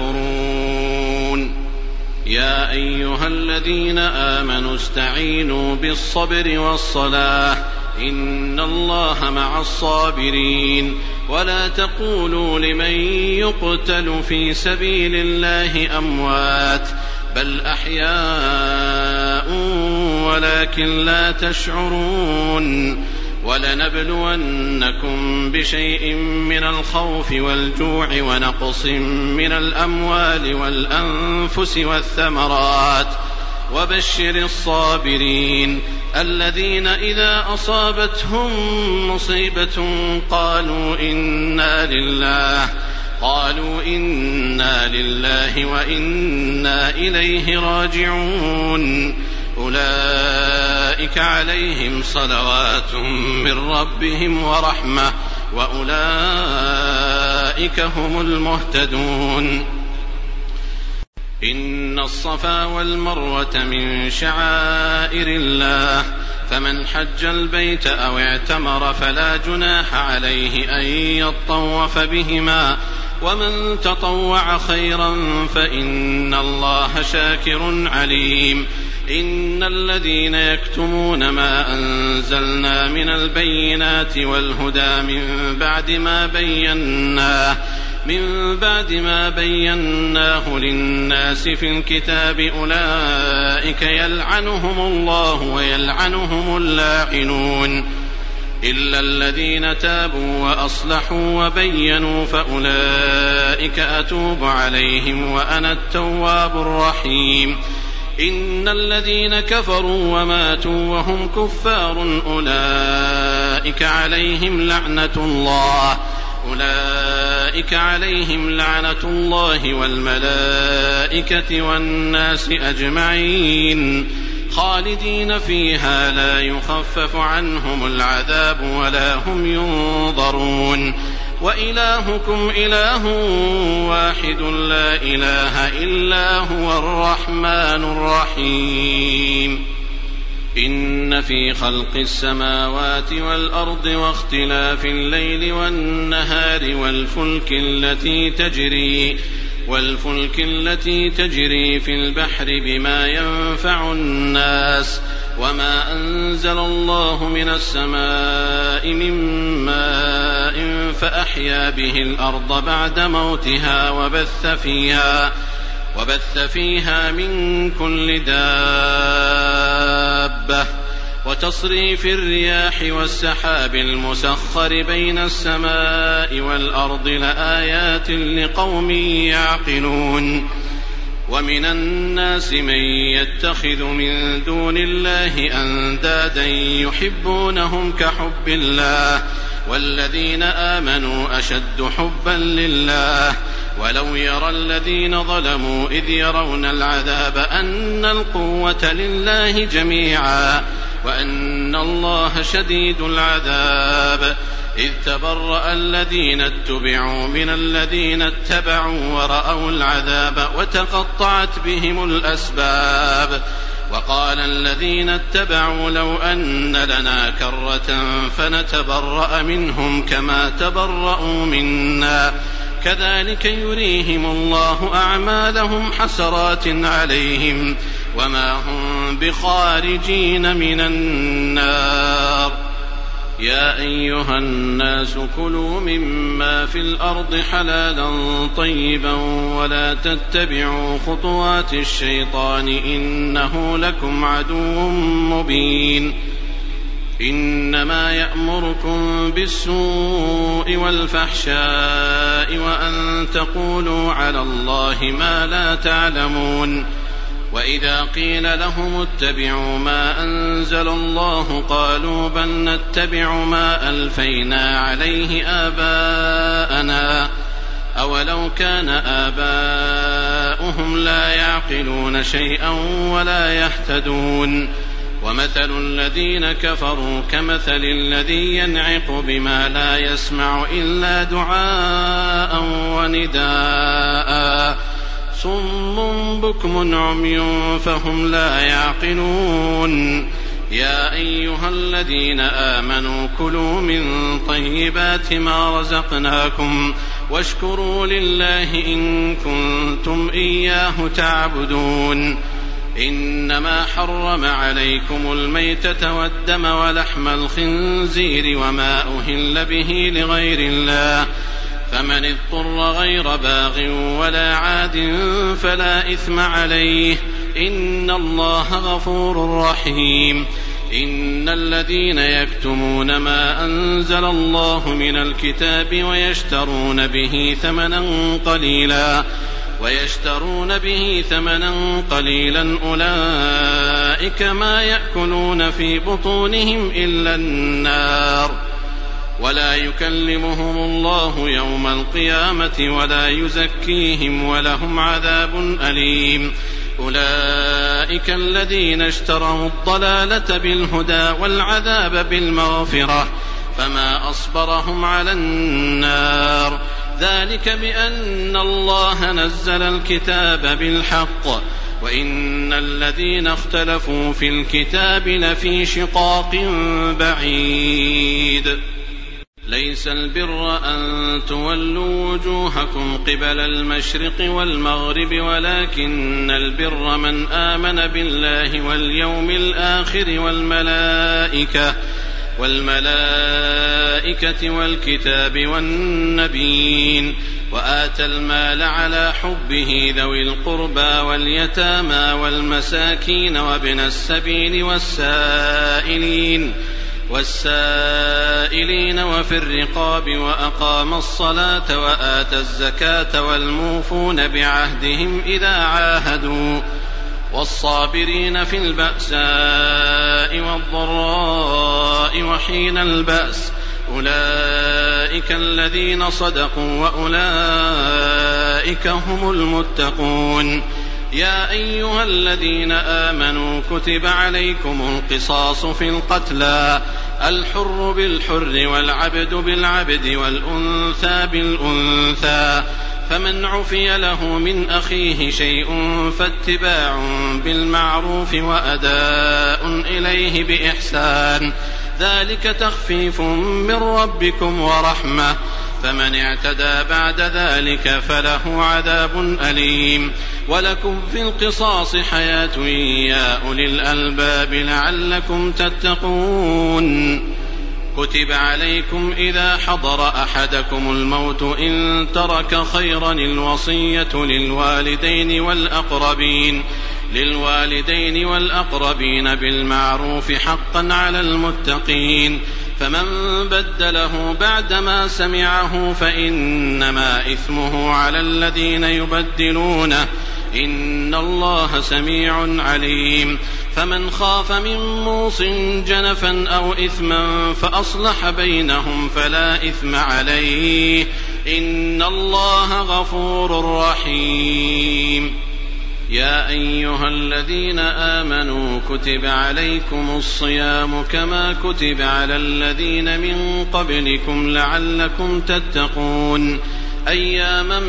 تكفرون يا أيها الذين آمنوا استعينوا بالصبر والصلاة إن الله مع الصابرين ولا تقولوا لمن يقتل في سبيل الله أموات بل أحياء ولكن لا تشعرون ولنبلونكم بشيء من الخوف والجوع ونقص من الأموال والأنفس والثمرات وبشر الصابرين الذين إذا أصابتهم مصيبة قالوا إنا لله قالوا إنا لله وإنا إليه راجعون أولئك عليهم صلوات من ربهم ورحمة وأولئك هم المهتدون إن الصفا والمروة من شعائر الله فمن حج البيت أو اعتمر فلا جناح عليه أن يطوف بهما ومن تطوع خيرا فإن الله شاكر عليم إن الذين يكتمون ما أنزلنا من البينات والهدى من بعد ما بيناه من بعد ما بيناه للناس في الكتاب أولئك يلعنهم الله ويلعنهم اللاعنون إلا الذين تابوا وأصلحوا وبينوا فأولئك أتوب عليهم وأنا التواب الرحيم إن الذين كفروا وماتوا وهم كفار أولئك عليهم لعنة الله أولئك عليهم لعنة الله والملائكة والناس أجمعين خالدين فيها لا يخفف عنهم العذاب ولا هم ينظرون وإلهكم إله واحد لا إله إلا هو الرحمن الرحيم إن في خلق السماوات والأرض واختلاف الليل والنهار والفلك التي تجري والفلك التي تجري في البحر بما ينفع الناس وما أنزل الله من السماء من ماء فأحيا به الأرض بعد موتها وبث فيها وبث فيها من كل دابة وتصريف الرياح والسحاب المسخر بين السماء والأرض لآيات لقوم يعقلون ومن الناس من يتخذ من دون الله أندادا يحبونهم كحب الله والذين آمنوا أشد حبا لله ولو يرى الذين ظلموا إذ يرون العذاب أن القوة لله جميعا وأن الله شديد العذاب إذ تبرأ الذين اتبعوا من الذين اتبعوا ورأوا العذاب وتقطعت بهم الأسباب وقال الذين اتبعوا لو أن لنا كرة فنتبرأ منهم كما تبرأوا منا كذلك يريهم الله أعمالهم حسرات عليهم وما هم بخارجين من النار يا أيها الناس كلوا مما في الأرض حلالا طيبا ولا تتبعوا خطوات الشيطان إنه لكم عدو مبين إنما يأمركم بالسوء والفحشاء وأن تقولوا على الله ما لا تعلمون وإذا قيل لهم اتبعوا ما أنزل الله قالوا بل نتبع ما ألفينا عليه آباءنا أولو كان آباؤهم لا يعقلون شيئا ولا يهتدون ومثل الذين كفروا كمثل الذي ينعق بما لا يسمع إلا دعاء ونداء صم بكم عمي فهم لا يعقلون يا أيها الذين آمنوا كلوا من طيبات ما رزقناكم واشكروا لله إن كنتم إياه تعبدون إنما حرم عليكم الميتة والدم ولحم الخنزير وما أهل به لغير الله فمن اضطر غير باغ ولا عاد فلا إثم عليه إن الله غفور رحيم إن الذين يكتمون ما أنزل الله من الكتاب ويشترون به ثمنا قليلا ويشترون به ثمنا قليلا أولئك ما يأكلون في بطونهم إلا النار ولا يكلمهم الله يوم القيامة ولا يزكيهم ولهم عذاب أليم أولئك الذين اشتروا الضلالة بالهدى والعذاب بالمغفرة فما أصبرهم على النار ذلك بأن الله نزل الكتاب بالحق وإن الذين اختلفوا في الكتاب لفي شقاق بعيد ليس البر أن تولوا وجوهكم قبل المشرق والمغرب ولكن البر من آمن بالله واليوم الآخر والملائكة والملائكة والكتاب والنبيين وآتى المال على حبه ذوي القربى واليتامى والمساكين وابن السبيل والسائلين والسائلين وفي الرقاب وأقام الصلاة وآتى الزكاة والموفون بعهدهم إذا عاهدوا والصابرين في البأساء والضراء وحين البأس أولئك الذين صدقوا وأولئك هم المتقون يا أيها الذين آمنوا كتب عليكم القصاص في القتلى الحر بالحر والعبد بالعبد والأنثى بالأنثى فمن عفي له من أخيه شيء فاتباع بالمعروف وأداء إليه بإحسان ذلك تخفيف من ربكم ورحمة فمن اعتدى بعد ذلك فله عذاب أليم ولكم في القصاص حياة يا أولي الألباب لعلكم تتقون. كتب عليكم إذا حضر أحدكم الموت إن ترك خيرا الوصية للوالدين والأقربين للوالدين والأقربين بالمعروف حقا على المتقين، فمن بدله بعدما سمعه فإنما إثمه على الذين يبدلونه، إن الله سميع عليم. فمن خاف من موص جنفا أو إثما فأصلح بينهم فلا إثم عليه، إن الله غفور رحيم. يا أيها الذين آمنوا كتب عليكم الصيام كما كتب على الذين من قبلكم لعلكم تتقون، أياما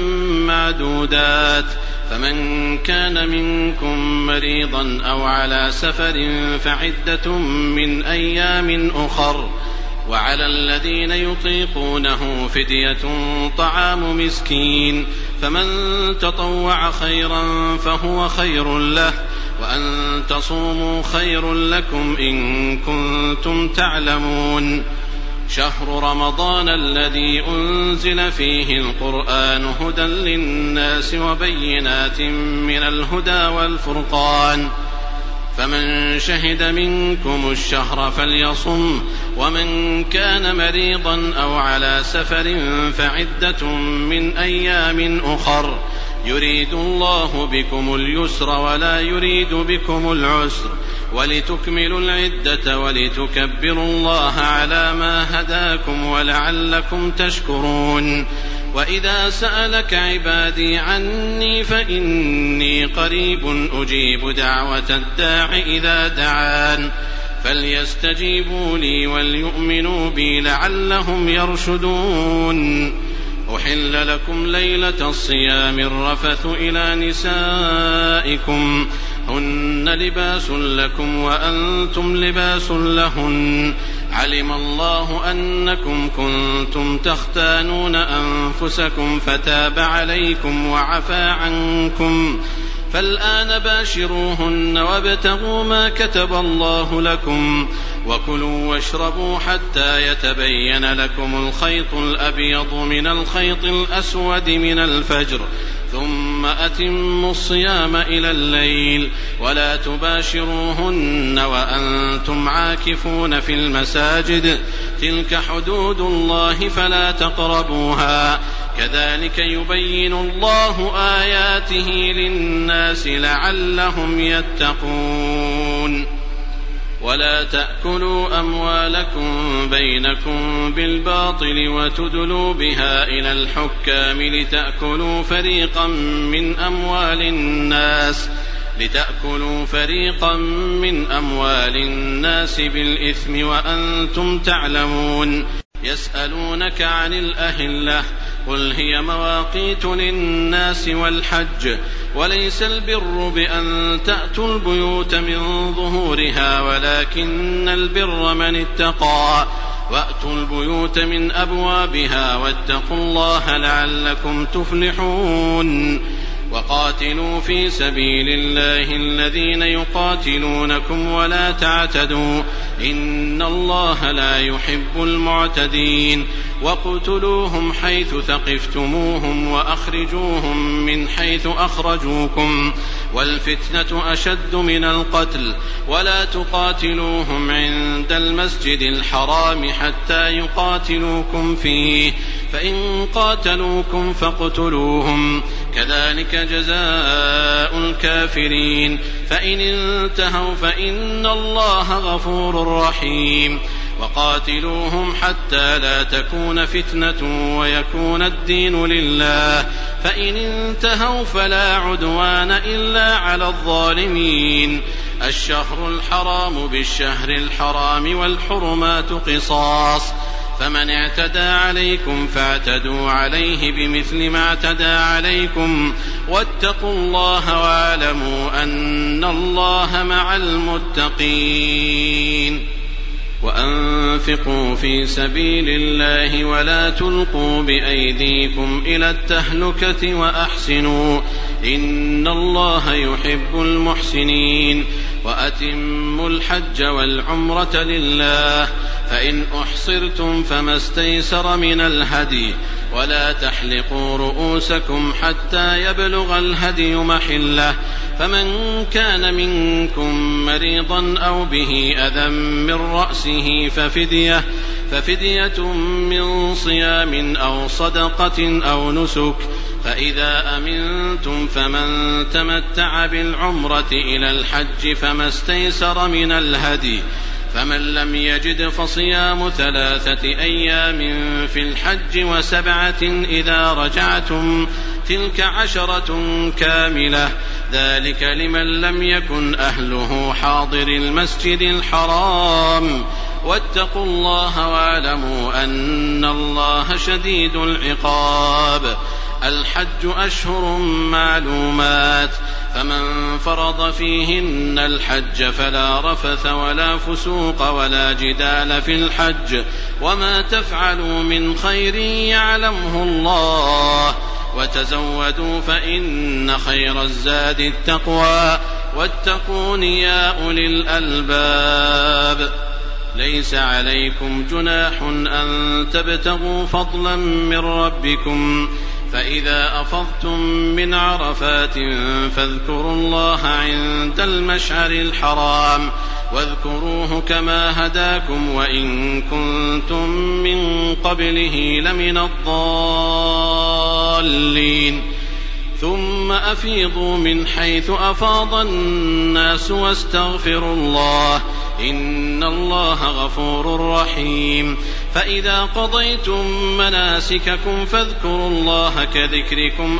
معدودات، فمن كان منكم مريضا أو على سفر فعدة من أيام أخر، وعلى الذين يطيقونه فدية طعام مسكين، فمن تطوع خيرا فهو خير له، وأن تصوموا خير لكم إن كنتم تعلمون. شهر رمضان الذي أنزل فيه القرآن هدى للناس وبينات من الهدى والفرقان، فمن شهد منكم الشهر فليصم، ومن كان مريضا أو على سفر فعدة من أيام أخر، يريد الله بكم اليسر ولا يريد بكم العسر، ولتكملوا العدة ولتكبروا الله على ما هداكم ولعلكم تشكرون. وإذا سألك عبادي عني فإني قريب أجيب دعوة الداع إذا دعان، فليستجيبوا لي وليؤمنوا بي لعلهم يرشدون. أحل لكم ليلة الصيام الرفث إلى نسائكم، هن لباس لكم وأنتم لباس لهن، علم الله أنكم كنتم تختانون أنفسكم فتاب عليكم وعفى عنكم، فالآن باشروهن وابتغوا ما كتب الله لكم، وكلوا واشربوا حتى يتبين لكم الخيط الأبيض من الخيط الأسود من الفجر، ثم أتموا الصيام إلى الليل، ولا تباشروهن وأنتم عاكفون في المساجد، تلك حدود الله فلا تقربوها، كذلك يبين الله آياته للناس لعلهم يتقون. ولا تأكلوا أموالكم بينكم بالباطل وتدلوا بها إلى الحكام لتأكلوا فريقا من أموال الناس لتأكلوا فريقا من أموال الناس بالإثم وأنتم تعلمون. يسألونك عن الأهلة قل هي مواقيت للناس والحج، وليس البر بأن تأتوا البيوت من ظهورها ولكن البر من اتقى، وأتوا البيوت من أبوابها واتقوا الله لعلكم تفلحون. وقاتلوا في سبيل الله الذين يقاتلونكم ولا تعتدوا، إن الله لا يحب المعتدين. وقتلوهم حيث ثقفتموهم وأخرجوهم من حيث أخرجوكم، والفتنة أشد من القتل، ولا تقاتلوهم عند المسجد الحرام حتى يقاتلوكم فيه، فإن قاتلوكم فاقتلوهم، كذلك جزاء الكافرين. فإن انتهوا فإن الله غفور رحيم. وقاتلوهم حتى لا تكون فتنة ويكون الدين لله، فإن انتهوا فلا عدوان إلا على الظالمين. الشهر الحرام بالشهر الحرام والحرمات قصاص، فمن اعتدى عليكم فاعتدوا عليه بمثل ما اعتدى عليكم، واتقوا الله واعلموا أن الله مع المتقين. وأنفقوا في سبيل الله ولا تلقوا بأيديكم إلى التهلكة وأحسنوا إن الله يحب المحسنين وأتموا الحج والعمرة لله فإن أحصرتم فما استيسر من الهدي ولا تحلقوا رؤوسكم حتى يبلغ الهدي محله فمن كان منكم مريضا أو به أذى من رأسه ففدية, ففدية من صيام أو صدقة أو نسك فإذا أمنتم فمن تمتع بالعمرة إلى الحج فما استيسر من الهدي فمن لم يجد فصيام ثلاثة أيام في الحج وسبعة إذا رجعتم تلك عشرة كاملة ذلك لمن لم يكن أهله حاضر المسجد الحرام واتقوا الله واعلموا أن الله شديد العقاب الحج أشهر معلومات فمن فرض فيهن الحج فلا رفث ولا فسوق ولا جدال في الحج وما تفعلوا من خير يعلمه الله وتزودوا فإن خير الزاد التقوى واتقون يا أولي الألباب ليس عليكم جناح أن تبتغوا فضلا من ربكم فإذا أفضتم من عرفات فاذكروا الله عند المشعر الحرام واذكروه كما هداكم وإن كنتم من قبله لمن الضالين ثم أفيضوا من حيث أفاض الناس واستغفروا الله إن الله غفور رحيم فإذا قضيتم مناسككم فاذكروا الله كذكركم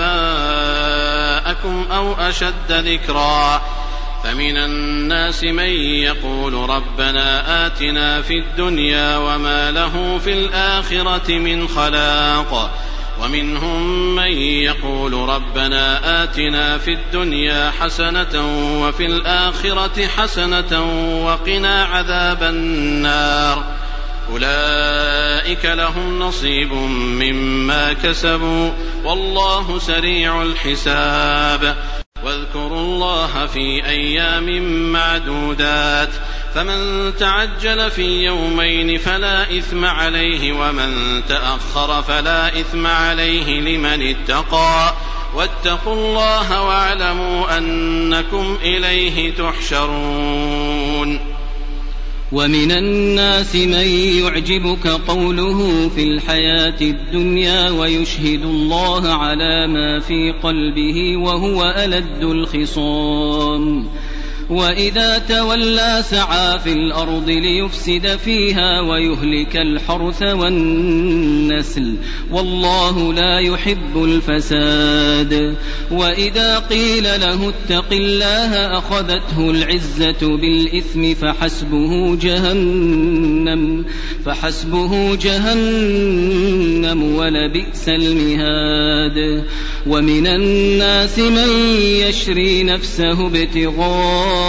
آباءكم أو أشد ذكرا فمن الناس من يقول ربنا آتنا في الدنيا وما له في الآخرة من خلاق ومنهم من يقول ربنا آتنا في الدنيا حسنة وفي الآخرة حسنة وقنا عذاب النار أولئك لهم نصيب مما كسبوا والله سريع الحساب واذكروا الله في أيام معدودات فمن تعجل في يومين فلا إثم عليه ومن تأخر فلا إثم عليه لمن اتقى واتقوا الله واعلموا أنكم إليه تحشرون ومن الناس من يعجبك قوله في الحياة الدنيا ويشهد الله على ما في قلبه وهو ألد الخصام وإذا تولى سعى في الأرض ليفسد فيها ويهلك الحرث والنسل والله لا يحب الفساد وإذا قيل له اتق الله أخذته العزة بالإثم فحسبه جهنم فحسبه جهنم ولبئس المهاد ومن الناس من يشري نفسه ابتغاء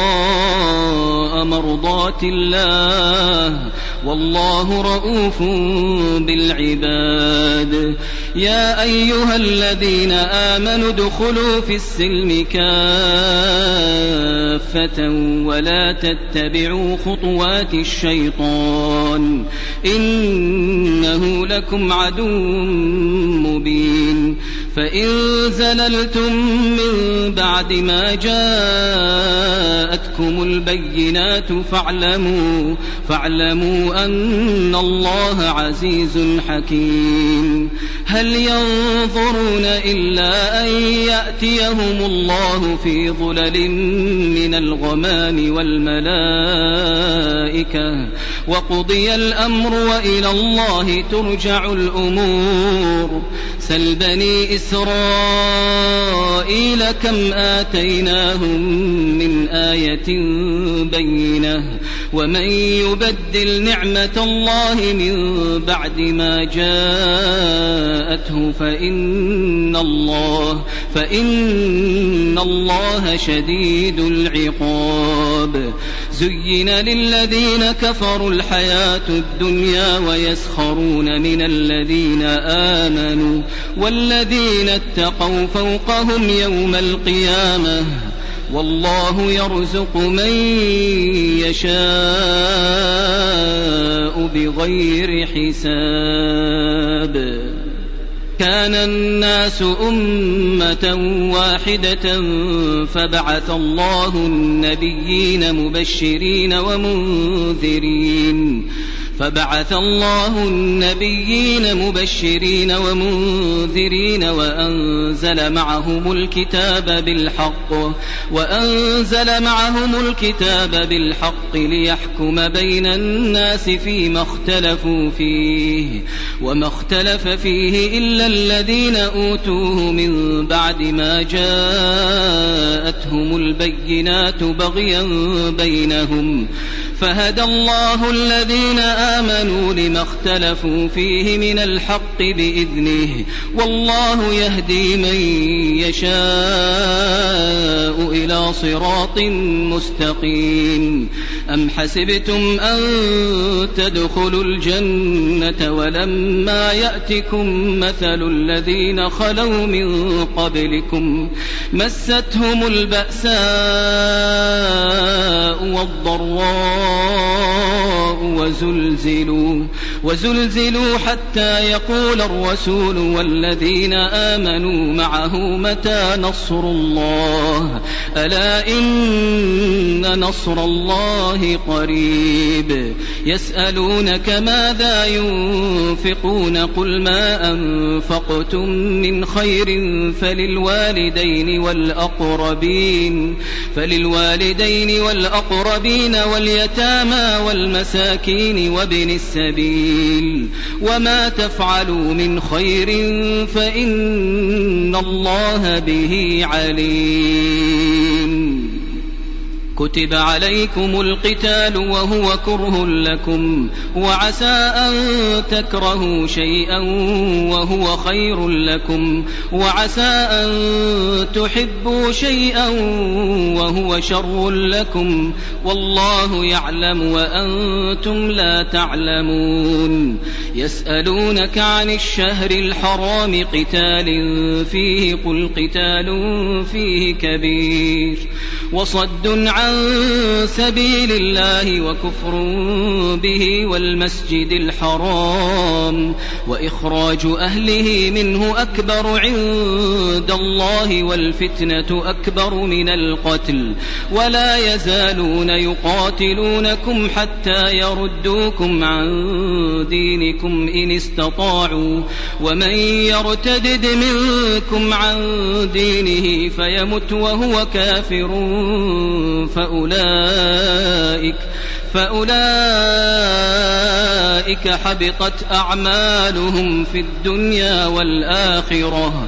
مرضات الله والله رؤوف بالعباد يا أيها الذين آمنوا ادخلوا في السلم كافة ولا تتبعوا خطوات الشيطان إنه لكم عدو مبين فإن زللتم من بعد ما جاءتكم البينات فاعلموا, فاعلموا أن الله عزيز حكيم هل ينظرون إلا أن يأتيهم الله في ظلل من الغمام والملائكة وقضي الأمر وإلى الله ترجع الأمور سل بني إسرائيل كم آتيناهم من آية بينة ومن يبدل نعمة الله من بعد ما جاءته فإن الله فإن الله شديد العقاب زين للذين كفروا الحياة الدنيا ويسخرون من الذين آمنوا والذين اتقوا فوقهم يوم القيامة والله يرزق من يشاء بغير حساب كان الناس أمة واحدة فبعث الله النبيين مبشرين ومنذرين فبعث الله النبيين مبشرين ومنذرين وأنزل معهم الكتاب بالحق وأنزل معهم الكتاب بالحق ليحكم بين الناس فيما اختلفوا فيه وما اختلف فيه إلا الذين أوتوه من بعد ما جاءتهم البينات بغيا بينهم فهدى الله الذين آمنوا لما اختلفوا فيه من الحق بإذنه والله يهدي من يشاء إلى صراط مستقيم أم حسبتم أن تدخلوا الجنة ولما يأتكم مثل الذين خلوا من قبلكم مستهم البأساء والضراء وزلزلوا, وزلزلوا حتى يقول الرسول والذين آمنوا معه متى نصر الله ألا إن نصر الله قريب يسألونك ماذا ينفقون قل ما أنفقتم من خير فللوالدين والأقربين فللوالدين والأقربين واليتامى والمساكين وابن السبيل وما تفعلوا من خير فإن الله به عليم كتب عليكم القتال وهو كره لكم وعسى أن تكرهوا شيئا وهو خير لكم وعسى أن تحبوا شيئا وهو شر لكم والله يعلم وأنتم لا تعلمون يسألونك عن الشهر الحرام قتال فيه قل قتال فيه كبير وصد عن سبيل الله وكفر به والمسجد الحرام وإخراج أهله منه أكبر عند الله والفتنة أكبر من القتل ولا يزالون يقاتلونكم حتى يردوكم عن دينكم إن استطاعوا ومن يرتدد منكم عن دينه فيمت وهو كافر فأولئك فأولئك حبطت أعمالهم في الدنيا والآخرة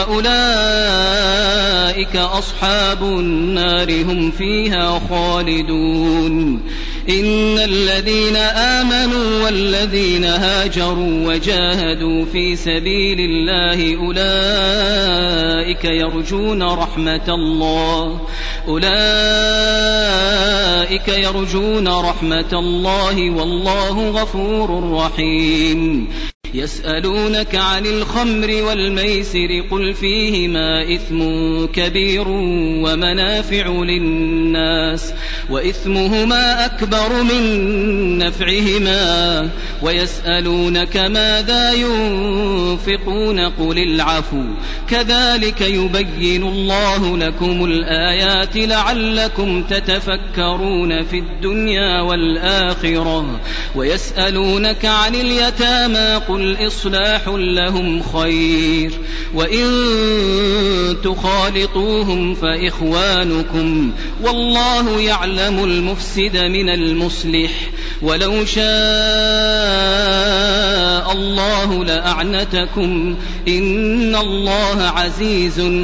وأولئك أصحاب النار هم فيها خالدون إن الذين آمنوا والذين هاجروا وجاهدوا في سبيل الله أولئك يرجون رحمة الله أولئك يرجون رحمة الله والله غفور رحيم يسألونك عن الخمر والميسر قل فيهما إثم كبير ومنافع للناس وإثمهما أكبر من نفعهما ويسألونك ماذا ينفقون قل العفو كذلك يبين الله لكم الآيات لعلكم تتفكرون في الدنيا والآخرة ويسألونك عن اليتامى قل إصلاح لهم خير، وإن تخالطوهم فإخوانكم، والله يعلم المفسد من المصلح، ولو شاء الله لأعنتكم، إن الله عزيز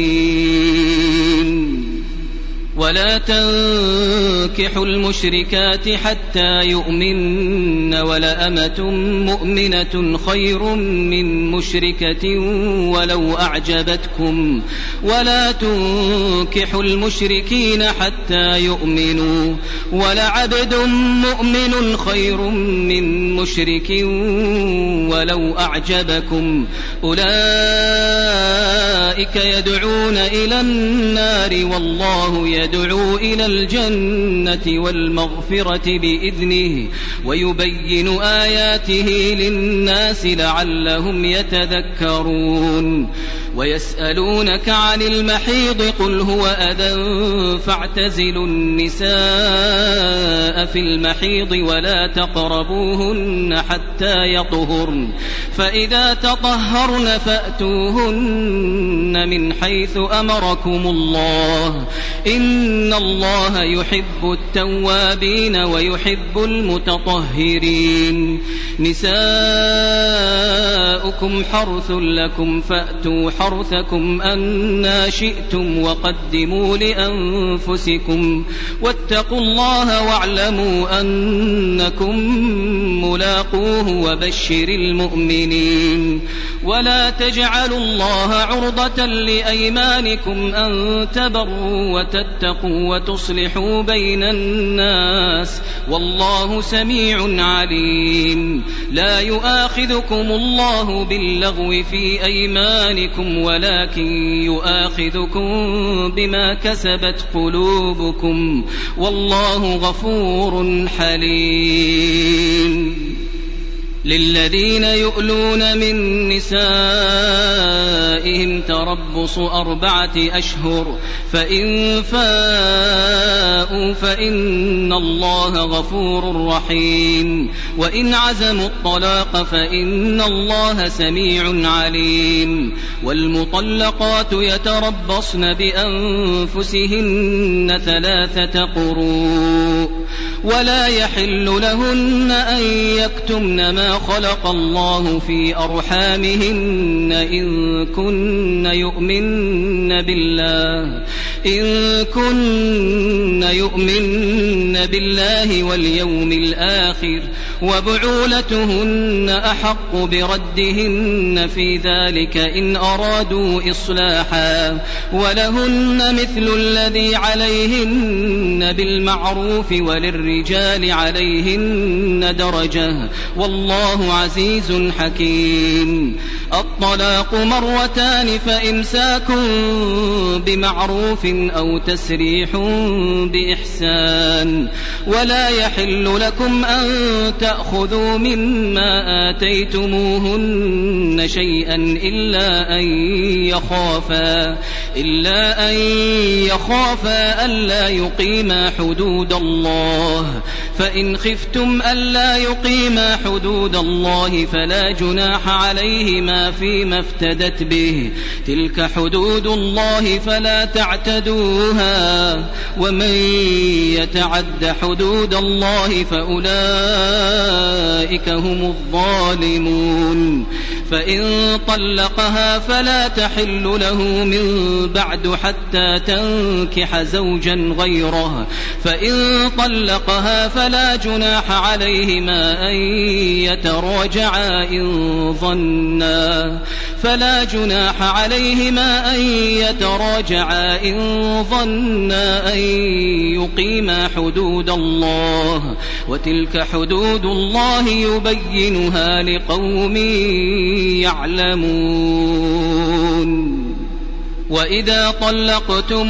حكيم. ولا تنكحوا المشركات حتى يؤمن، ولأمة مؤمنة خير من مشركة ولو أعجبتكم، ولا تنكحوا المشركين حتى يؤمنوا، ولعبد مؤمن خير من مشرك ولو أعجبكم، أولئك يدعون إلى النار والله يدعون يدعو إلى الجنة والمغفرة بإذنه، ويبين آياته للناس لعلهم يتذكرون. ويسألونك عن المحيض قل هو أذى فاعتزلوا النساء في المحيض ولا تقربوهن حتى يطهرن، فإذا تطهرن فأتوهن من حيث أمركم الله، إن الله يحب التوابين ويحب المتطهرين. نساؤكم حرث لكم فأتوا حرثكم أنى شئتم وقدموا لأنفسكم، واتقوا الله واعلموا أنكم ملاقوه وبشر المؤمنين. ولا تجعلوا الله عرضة لأيمانكم أن تبروا وتتقوا وتصلحوا بين الناس، والله سميع عليم. لا يؤاخذكم الله باللغو في أيمانكم ولكن يؤاخذكم بما كسبت قلوبكم، والله غفور حليم. للذين يؤلون من نسائهم تربص أربعة أشهر، فإن فاءوا فإن الله غفور رحيم، وإن عزموا الطلاق فإن الله سميع عليم. والمطلقات يتربصن بأنفسهن ثلاثة قروء، ولا يحل لهن أن يكتمن ما خلق الله في أرحامهن إن كن يؤمن بالله إن كن يؤمن بالله واليوم الآخر، وبعولتهن أحق بردهن في ذلك إن أرادوا إصلاحا، ولهن مثل الذي عليهن بالمعروف وللرجال عليهن درجة، والله عزيز حكيم. الطلاق مرتان فإمساك بمعروف أو تسريح بإحسان، ولا يحل لكم أن تأخذوا مما آتيتموهن شيئا إلا أن يخافا إلا أن يخافا ألا يقيما حدود الله، فإن خفتم ألا يقيما حدود الله فلا جناح عليهما فيما افتدت به، تلك حدود الله فلا تعتدوها، ومن يتعد حدود الله فأولئك هم الظالمون. فإن طلقها فلا تحل له من بعد حتى تنكح زوجا غيره، فإن طلقها فلا جناح عليهما أن يتراجعا إن ظنا فلا جناح عليهما أن يتراجعا إن ظنا أن يقيما حدود الله، وتلك حدود الله يبينها لقوم يعلمون. وإذا طلقتم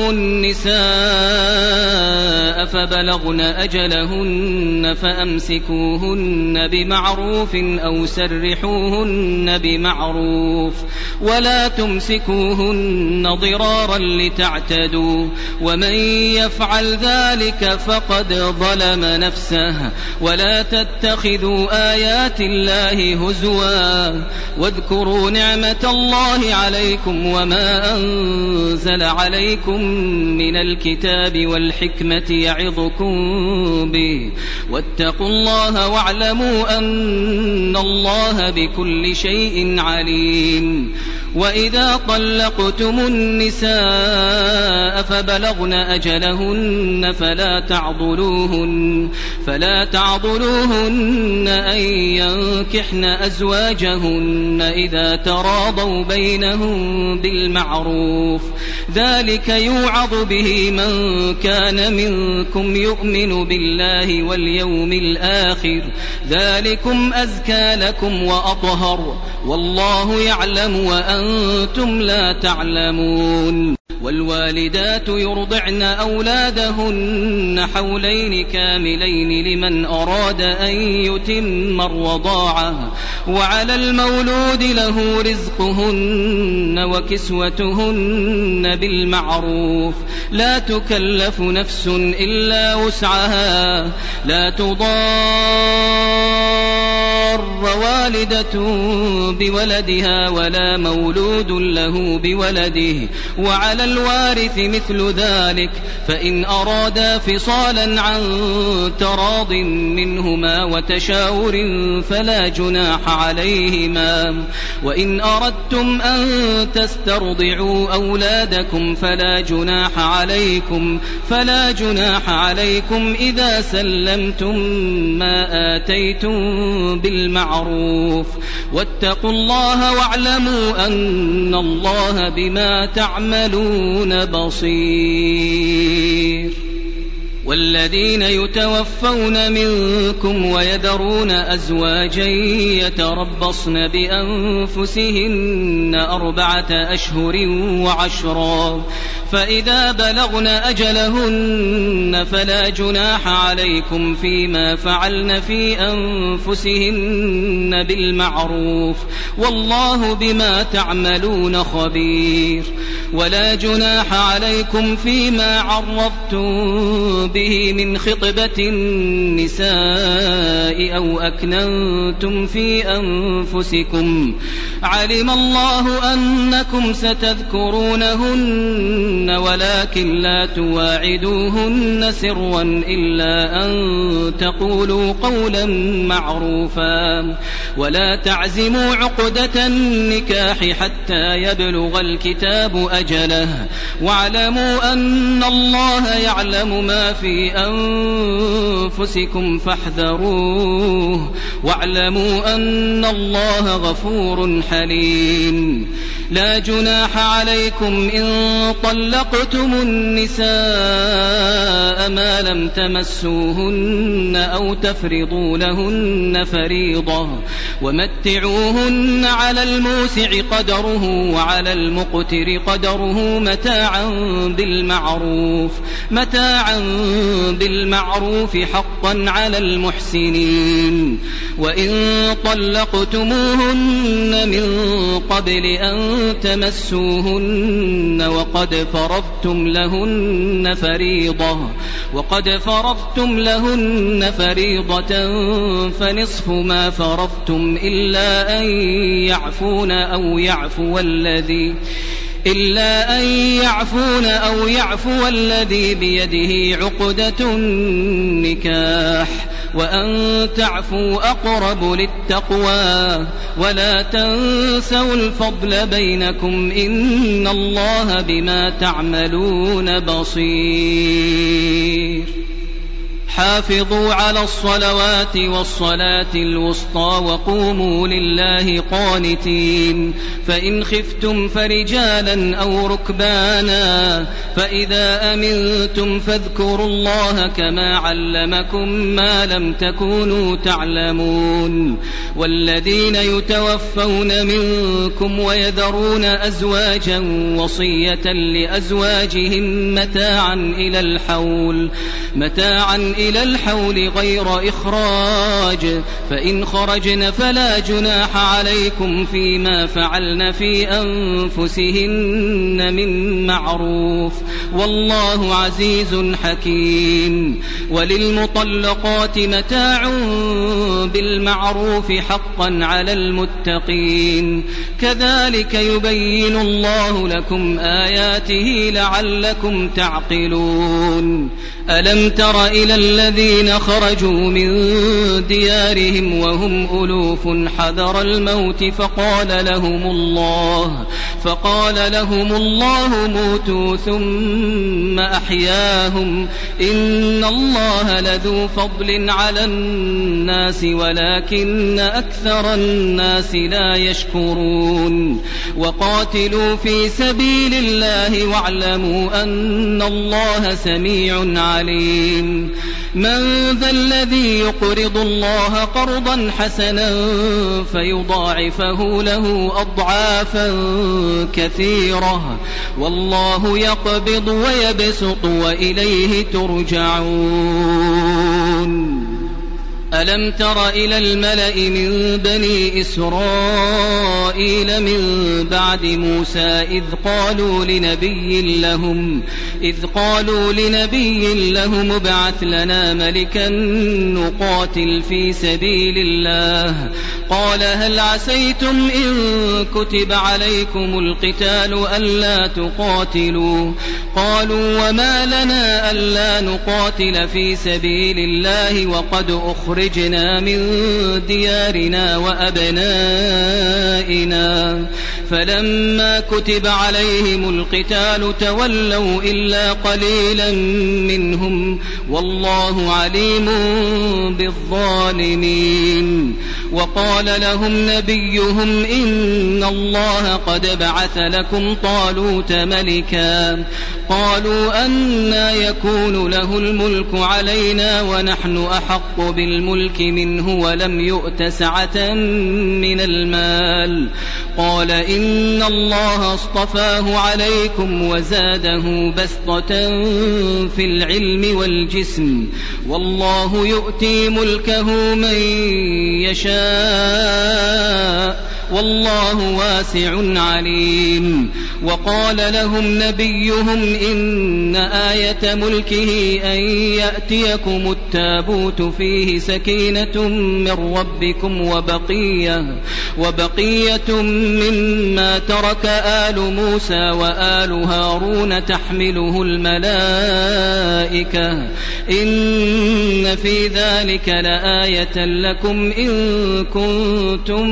النساء فبلغن أجلهن فأمسكوهن بمعروف أو سرحوهن بمعروف ولا تمسكوهن ضرارا لتعتدوا ومن يفعل ذلك فقد ظلم نفسه ولا تتخذوا آيات الله هزوا واذكروا نعمة الله عليكم وما أنزل أنزل عليكم من الكتاب والحكمة يعظكم به واتقوا الله واعلموا أن الله بكل شيء عليم وإذا طلقتم النساء فبلغن أجلهن فلا تعضلوهن فلا تعضلوهن أن ينكحن أزواجهن إذا تراضوا بينهم بالمعروف ذلك يوعظ به من كان منكم يؤمن بالله واليوم الآخر ذلكم أزكى لكم وأطهر والله يعلم وأنتم لا تعلمون والوالدات يرضعن أولادهن حولين كاملين لمن أراد أن يتم الرضاعة وعلى المولود له رزقهن وكسوتهن بالمعروف لا تكلف نفس إلا وسعها لا تضار والدة بولدها ولا مولود له بولده وعلى الوارث مثل ذلك فإن أرادا فصالا عن تراض منهما وتشاور فلا جناح عليهما وإن أردتم أن تسترضعوا أولادكم فلا جناح عليكم فلا جناح عليكم إذا سلمتم ما آتيتم بالمعروف واتقوا الله واعلموا أن الله بما تعملون بصير والذين يتوفون منكم ويذرون أزواجا يتربصن بأنفسهن أربعة أشهر وعشرا فإذا بلغن أجلهن فلا جناح عليكم فيما فعلن في أنفسهن بالمعروف والله بما تعملون خبير ولا جناح عليكم فيما عرفتم به من خطبة النساء أو أكننتم في أنفسكم علم الله أنكم ستذكرونهن ولكن لا تواعدوهن سرا إلا أن تقولوا قولا معروفا ولا تعزموا عقدة النكاح حتى يبلغ الكتاب أجله واعلموا أن الله يعلم ما في أنفسكم فاحذروه واعلموا أن الله غفور حليم لا جناح عليكم إن طلقتم النساء ما لم تمسوهن أو تفرضوا لهن فريضة ومتعوهن على الموسع قدره وعلى المقتر قدره متاعا بالمعروف متاعا بالمعروف حقا على المحسنين وإن طلقتموهن من قبل أن تمسوهن وقد فرضتم لهن فريضة وقد فرضتم لهن فريضة فنصف ما فرضتم إلا أن يعفون أو يعفو الذي إلا أن يعفون أو يعفو الذي بيده عقدة النكاح وأن تعفوا أقرب للتقوى ولا تنسوا الفضل بينكم إن الله بما تعملون بصير حافظوا على الصلوات والصلاة الوسطى وقوموا لله قانتين فإن خفتم فرجالا أو ركبانا فإذا أمنتم فاذكروا الله كما علمكم ما لم تكونوا تعلمون والذين يتوفون منكم ويذرون أزواجا وصية لأزواجهم متاعا إلى الحول متاعا إلى الحول غير إخراج فإن خرجن فلا جناح عليكم فيما فعلن في أنفسهن من معروف والله عزيز حكيم وللمطلقات متاع بالمعروف حقا على المتقين كذلك يبين الله لكم آياته لعلكم تعقلون ألم تر إلى الذين خرجوا من ديارهم وهم ألوف حذر الموت فقال لهم الله فقال لهم الله موتوا ثم أحياهم إن الله لذو فضل على الناس ولكن أكثر الناس لا يشكرون وقاتلوا في سبيل الله واعلموا أن الله سميع عليم من ذا الذي يقرض الله قرضا حسنا فيضاعفه له أضعافا كثيرة والله يقبض ويبسط وإليه ترجعون ألم تر إلى الملأ من بني إسرائيل من بعد موسى إذ قالوا لنبي لهم إذ قالوا لنبي لهم ابعث لنا ملكا نقاتل في سبيل الله قال هل عسيتم إن كتب عليكم القتال ألا تقاتلوا قالوا وما لنا ألا نقاتل في سبيل الله وقد أخرجنا من ديارنا وأبنائنا فلما كتب عليهم القتال تولوا إلا قليلا منهم والله عليم بالظالمين وقال لهم نبيهم إن الله قد بعث لكم طالوت ملكا قالوا أنى يكون له الملك علينا ونحن أحق بالملك منه ولم يؤت سعة من المال قال إن الله اصطفاه عليكم وزاده بسطة في العلم والجسم والله يؤتي ملكه من يشاء والله واسع عليم وقال لهم نبيهم إن آية ملكه أن يأتيكم التابوت فيه سكينة من ربكم وبقية, وبقية مما ترك آل موسى وآل هارون تحمله الملائكة إن في ذلك لآية لكم إن كنتم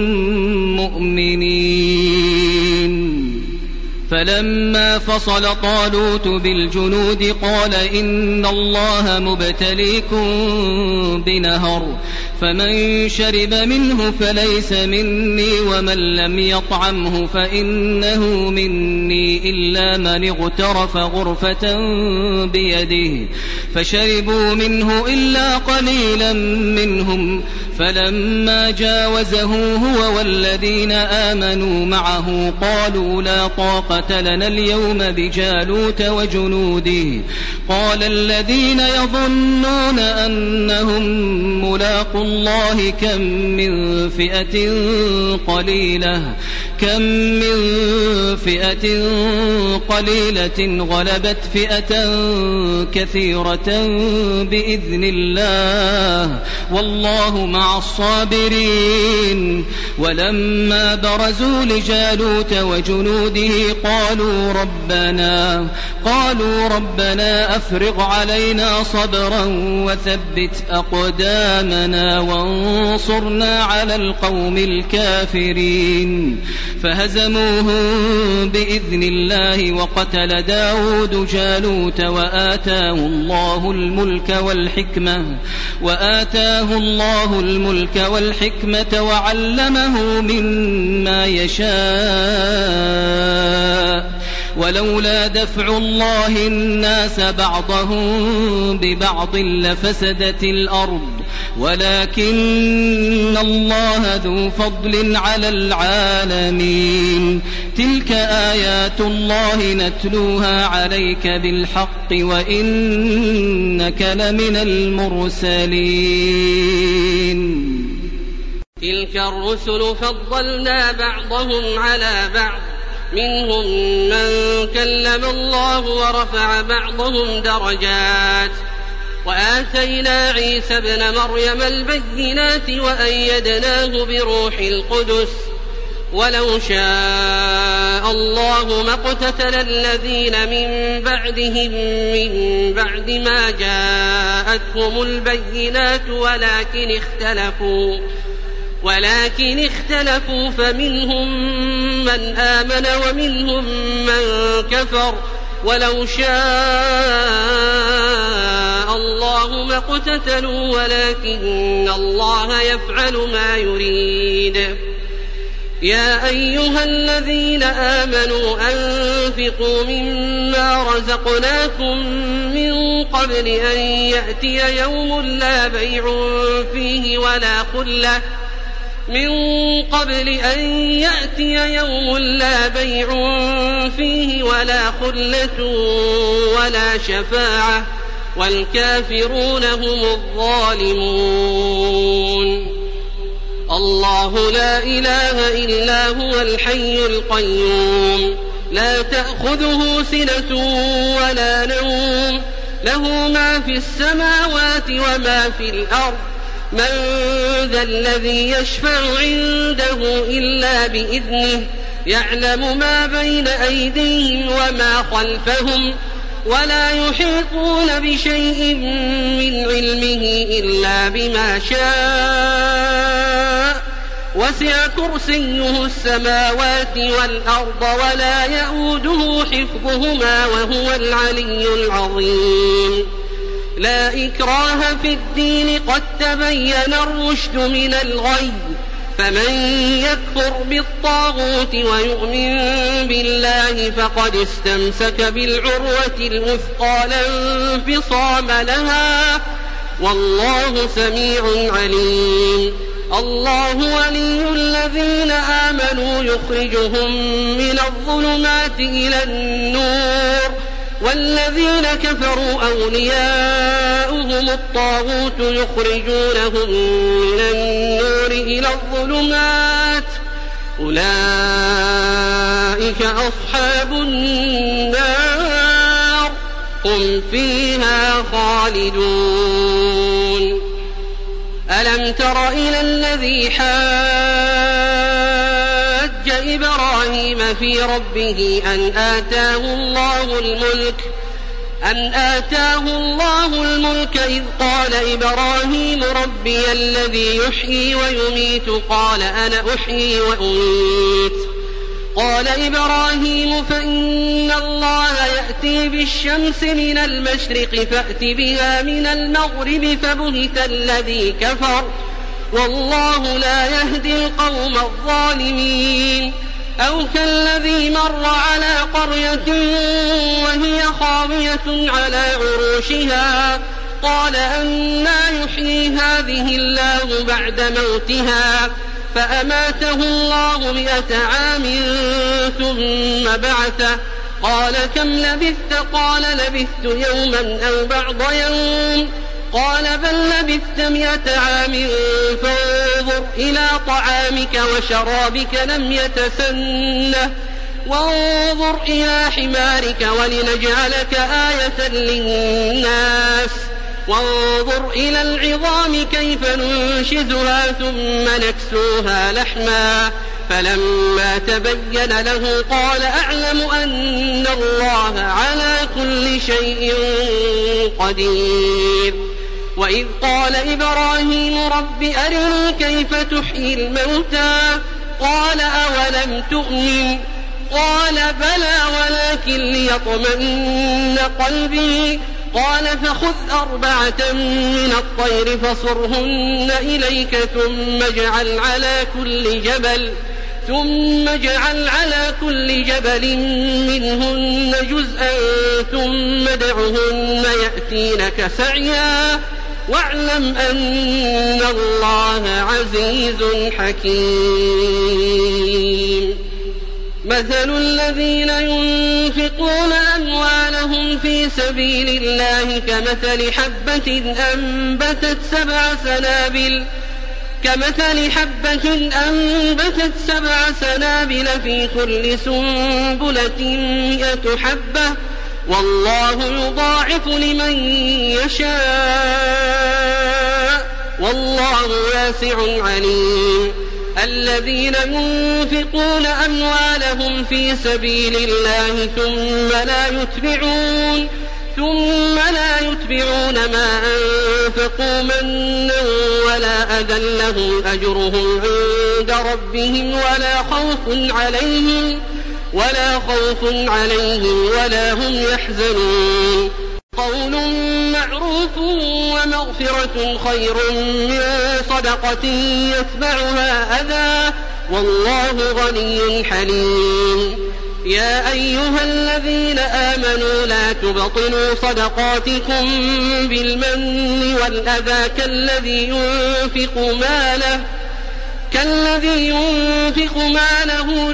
مؤمنين فلما فصل طالوت بالجنود قال إن الله مبتليكم بنهر فمن شرب منه فليس مني ومن لم يطعمه فإنه مني إلا من اغترف غرفة بيده فشربوا منه إلا قليلا منهم فلما جاوزه هو والذين آمنوا معه قالوا لا طاقة لنا اليوم بجالوت وجنوده قال الذين يظنون أنهم ملاقو الله كم من فئة قليلة كم من فئة قليلة غلبت فئة كثيرة بإذن الله والله مع الصابرين ولما برزوا لجالوت وجنوده قالوا ربنا قالوا ربنا أفرغ علينا صبرا وثبت أقدامنا بآياتنا وانصرنا على القوم الكافرين فهزموهم بإذن الله وقتل داود جالوت وآتاه الله الملك والحكمة وآتاه الله الملك والحكمة وعلمه مما يشاء ولولا دفع الله الناس بعضهم ببعض لفسدت الأرض ولكن الله ذو فضل على العالمين تلك آيات الله نتلوها عليك بالحق وإنك لمن المرسلين تلك الرسل فضلنا بعضهم على بعض منهم من كلم الله ورفع بعضهم درجات وآتينا عيسى ابن مريم البينات وأيدناه بروح القدس ولو شاء الله ما اقتتل الذين من بعدهم من بعد ما جاءتهم البينات ولكن اختلفوا ولكن اختلفوا فمنهم من آمن ومنهم من كفر ولو شاء الله ما اقتتلوا ولكن الله يفعل ما يريد يا أيها الذين آمنوا أنفقوا مما رزقناكم من قبل أن يأتي يوم لا بيع فيه ولا خلة من قبل أن يأتي يوم لا بيع فيه ولا خلة ولا شفاعة والكافرون هم الظالمون الله لا إله إلا هو الحي القيوم لا تأخذه سنة ولا نوم له ما في السماوات وما في الأرض من ذا الذي يشفع عنده إلا بإذنه يعلم ما بين أيديهم وما خلفهم ولا يحيطون بشيء من علمه إلا بما شاء وسع كرسيه السماوات والأرض ولا يئوده حفظهما وهو العلي العظيم لا إكراه في الدين قد تبين الرشد من الغي فمن يكفر بالطاغوت ويؤمن بالله فقد استمسك بالعروة الوثقى لا انفصام لها والله سميع عليم الله ولي الذين آمنوا يخرجهم من الظلمات إلى النور والذين كفروا أولياؤهم الطاغوت يخرجونهم من النور إلى الظلمات أولئك أصحاب النار هم فيها خالدون ألم تر إلى الذي حاج إبراهيم في ربه أن آتاه الله الملك أن آتاه الله الملك إذ قال إبراهيم ربي الذي يحيي ويميت قال أنا أحيي وأميت قال إبراهيم فإن الله يأتي بالشمس من المشرق فأت بها من المغرب فبهت الذي كفر والله لا يهدي القوم الظالمين أو كالذي مر على قرية وهي خاوية على عروشها قال أنى يحيي هذه الله بعد موتها فأماته الله مئة عام ثم بعثه قال كم لبثت قال لبثت يوما أو بعض يوم قال بل لبثت مئة عام فانظر إلى طعامك وشرابك لم يتسنه وانظر إلى حمارك ولنجعلك آية للناس وانظر إلى العظام كيف ننشزها ثم نكسوها لحما فلما تبين له قال أعلم أن الله على كل شيء قدير وإذ قال إبراهيم رب أرني كيف تحيي الموتى قال أولم تؤمن قال بلى ولكن ليطمئن قلبي قال فخذ أربعة من الطير فصرهن إليك ثم اجعل على كل جبل ثم اجعل على كل جبل منهن جزءا ثم ادعهن يأتينك سعيا واعلم أن الله عزيز حكيم. مثل الذين ينفقون أموالهم في سبيل الله كمثل حبة أنبتت سبع سنابل كمثل حبة أنبتت سبع سنابل في كل سنبلة مئة حبة والله يضاعف لمن يشاء والله واسع عليم. الذين ينفقون أموالهم في سبيل الله ثم لا يتبعون ثم لا يتبعون ما أنفقوا منا ولا أذى لهم أجرهم عند ربهم ولا خوف عليهم ولا خوف عليهم ولا هم يحزنون. قول معروف ومغفرة خير من صدقة يتبعها أذى والله غني حليم. يا أيها الذين آمنوا لا تبطلوا صدقاتكم بالمن والأذى كالذي ينفق ماله كالذي ينفق ماله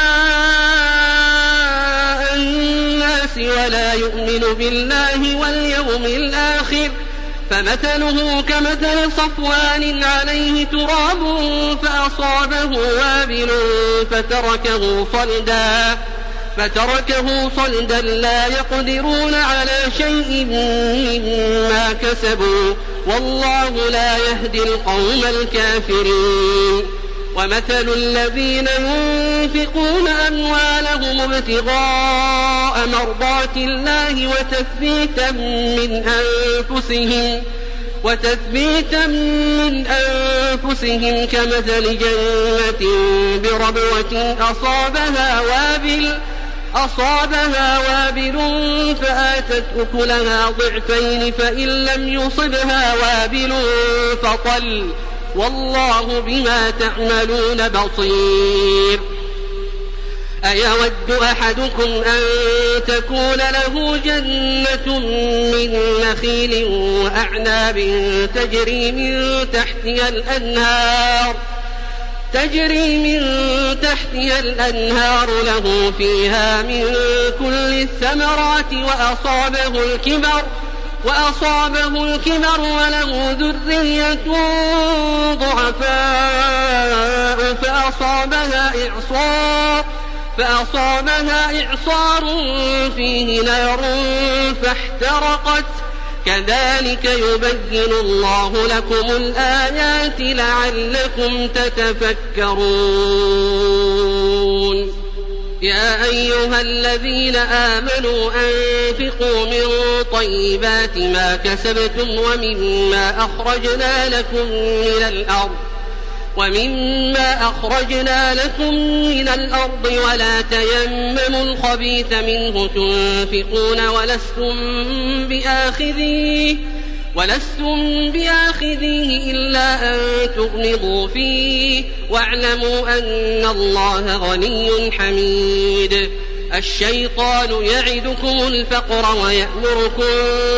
رئاء الناس ولا يؤمن بالله واليوم الآخر فمثله كمثل صفوان عليه تراب فأصابه وابل فتركه صلدا فتركه صلدا لا يقدرون على شيء مما كسبوا والله لا يهدي القوم الكافرين. ومثل الذين ينفقون أموالهم ابتغاء مرضات الله وتثبيتا من أنفسهم وتثبيتا من أنفسهم كمثل جنة بربوة أصابها وابل أصابها وابل فآتت أكلها ضعفين فإن لم يصبها وابل فطل والله بما تعملون بصير. أيود أحدكم أن تكون له جنة من نخيل وأعناب تجري من تحتها الأنهار تجري من تحتها الأنهار له فيها من كل الثمرات وأصابه الكبر وأصابه الكبر وله ذرية ضعفاء فأصابها إعصار فأصابها إعصار فيه نار فاحترقت كذلك يبين الله لكم الآيات لعلكم تتفكرون. يا أيها الذين آمنوا أنفقوا من طيبات ما كسبتم ومما أخرجنا لكم من الأرض ومما أخرجنا لكم من الأرض ولا تيمموا الخبيث منه تنفقون ولستم بآخذيه ولستم بآخذيه إلا أن تغمضوا فيه واعلموا أن الله غني حميد. الشيطان يعدكم الفقر ويأمركم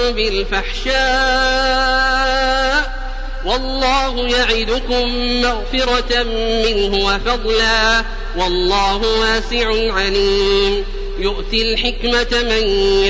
بالفحشاء والله يعدكم مغفرة منه وفضلا والله واسع عليم. يؤتي الحكمة من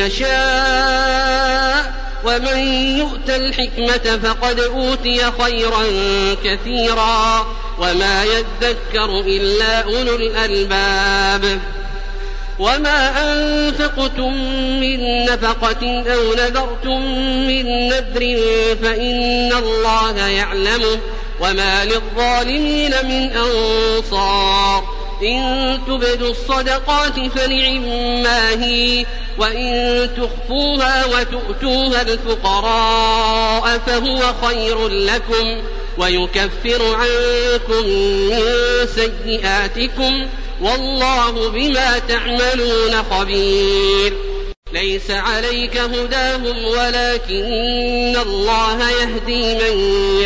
يشاء ومن يؤت الحكمة فقد أوتي خيرا كثيرا وما يذكر إلا أولو الألباب. وما أنفقتم من نفقة أو نذرتم من نذر فإن الله يعلمه وما للظالمين من أنصار. إن تبدوا الصدقات فنعما هي وإن تخفوها وتؤتوها الفقراء فهو خير لكم ويكفر عنكم من سيئاتكم والله بما تعملون خبير. ليس عليك هداهم ولكن الله يهدي من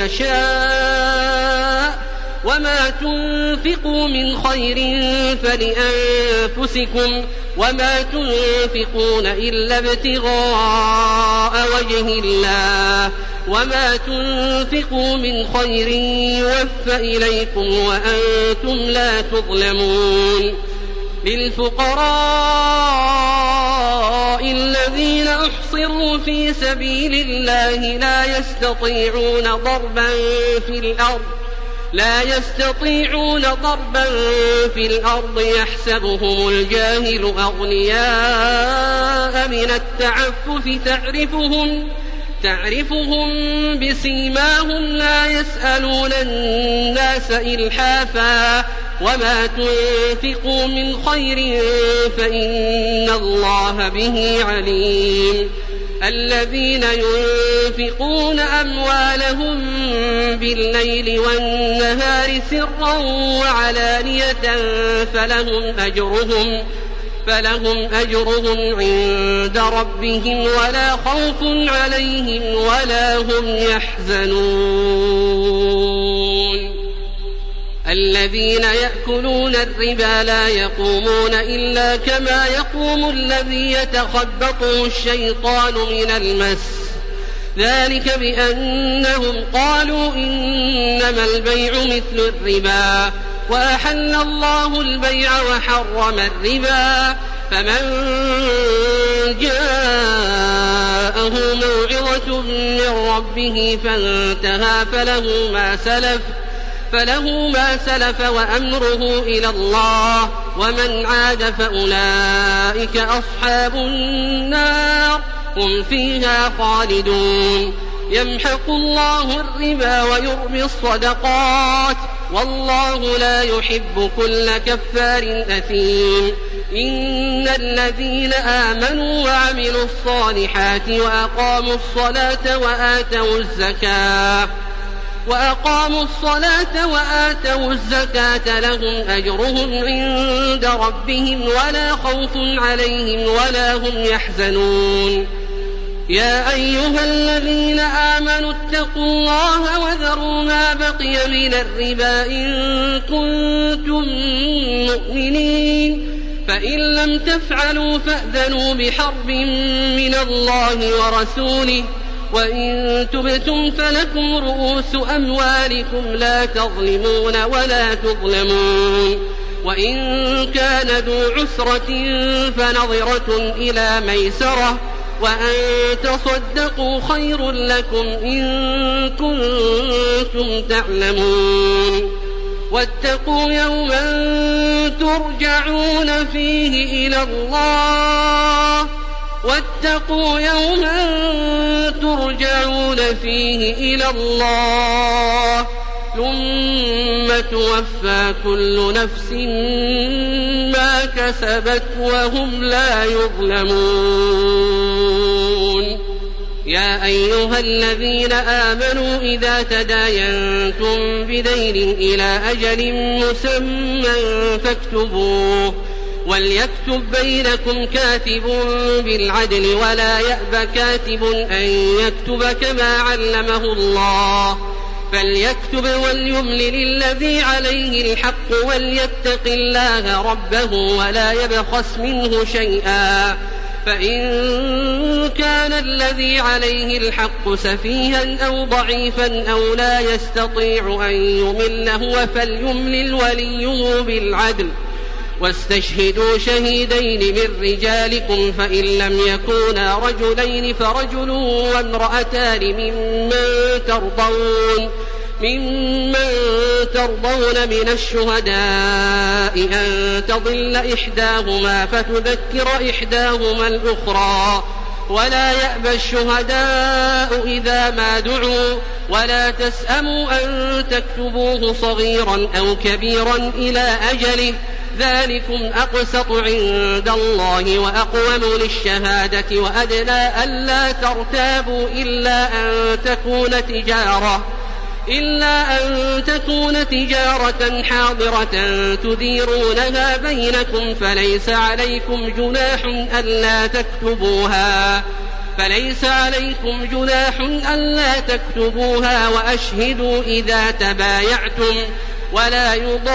يشاء وما تنفقوا من خير فلأنفسكم وما تنفقون إلا ابتغاء وجه الله وما تنفقوا من خير يوفى إليكم وأنتم لا تظلمون. للفقراء الذين أحصروا في سبيل الله لا يستطيعون ضربا في الأرض لا يستطيعون ضربا في الأرض يحسبهم الجاهل أغنياء من التعفف تعرفهم تعرفهم بسيماهم لا يسألون الناس إلحافا وما تنفقوا من خير فإن الله به عليم. الذين ينفقون أموالهم بالليل والنهار سرا وعلانية فلهم أجرهم فلهم أجرهم عند ربهم ولا خوف عليهم ولا هم يحزنون. الذين يأكلون الربا لا يقومون إلا كما يقوم الذي يتخبطه الشيطان من المس ذلك بأنهم قالوا إنما البيع مثل الربا وأحل الله البيع وحرم الربا فمن جاءه موعظة من ربه فانتهى فله ما سلف فله ما سلف وأمره إلى الله ومن عاد فأولئك أصحاب النار هم فيها خالدون. يمحق الله الربا ويربي الصدقات والله لا يحب كل كفار أثيم. إن الذين آمنوا وعملوا الصالحات وأقاموا الصلاة وآتوا الزكاة وأقاموا الصلاة وآتوا الزكاة لهم أجرهم عند ربهم ولا خوف عليهم ولا هم يحزنون. يا أيها الذين آمنوا اتقوا الله وذروا ما بقي من الربا إن كنتم مؤمنين فإن لم تفعلوا فأذنوا بحرب من الله ورسوله وإن تبتم فلكم رؤوس أموالكم لا تظلمون ولا تظلمون. وإن كان ذو عسرة فنظرة إلى ميسرة وأن تصدقوا خير لكم إن كنتم تعلمون. واتقوا يوما ترجعون فيه إلى الله واتقوا يوما ترجعون فيه إلى الله ثم توفى كل نفس ما كسبت وهم لا يظلمون. يا أيها الذين آمنوا إذا تداينتم بدين إلى أجل مسمى فاكتبوه وليكتب بينكم كاتب بالعدل ولا يأب كاتب أن يكتب كما علمه الله فليكتب وليملل الذي عليه الحق وليتق الله ربه ولا يبخس منه شيئا فإن كان الذي عليه الحق سفيها أو ضعيفا أو لا يستطيع أن يمل هو فليملل وليه بالعدل واستشهدوا شهيدين من رجالكم فإن لم يكونا رجلين فرجل وامرأتان ممن ترضون ممن ترضون من الشهداء أن تضل إحداهما فتذكر إحداهما الأخرى ولا يأبى الشهداء إذا ما دعوا ولا تسأموا أن تكتبوه صغيرا أو كبيرا إلى أجله ذلكم أقسط عند الله وأقوم للشهادة وأدنى ألا ترتابوا إلا أن تكون تجارة إلا أن تكون تجارة حاضرة تديرونها بينكم فليس عليكم جناح ألا تكتبوها فليس عليكم جناح ألا تكتبوها وأشهدوا إذا تبايعتم ولا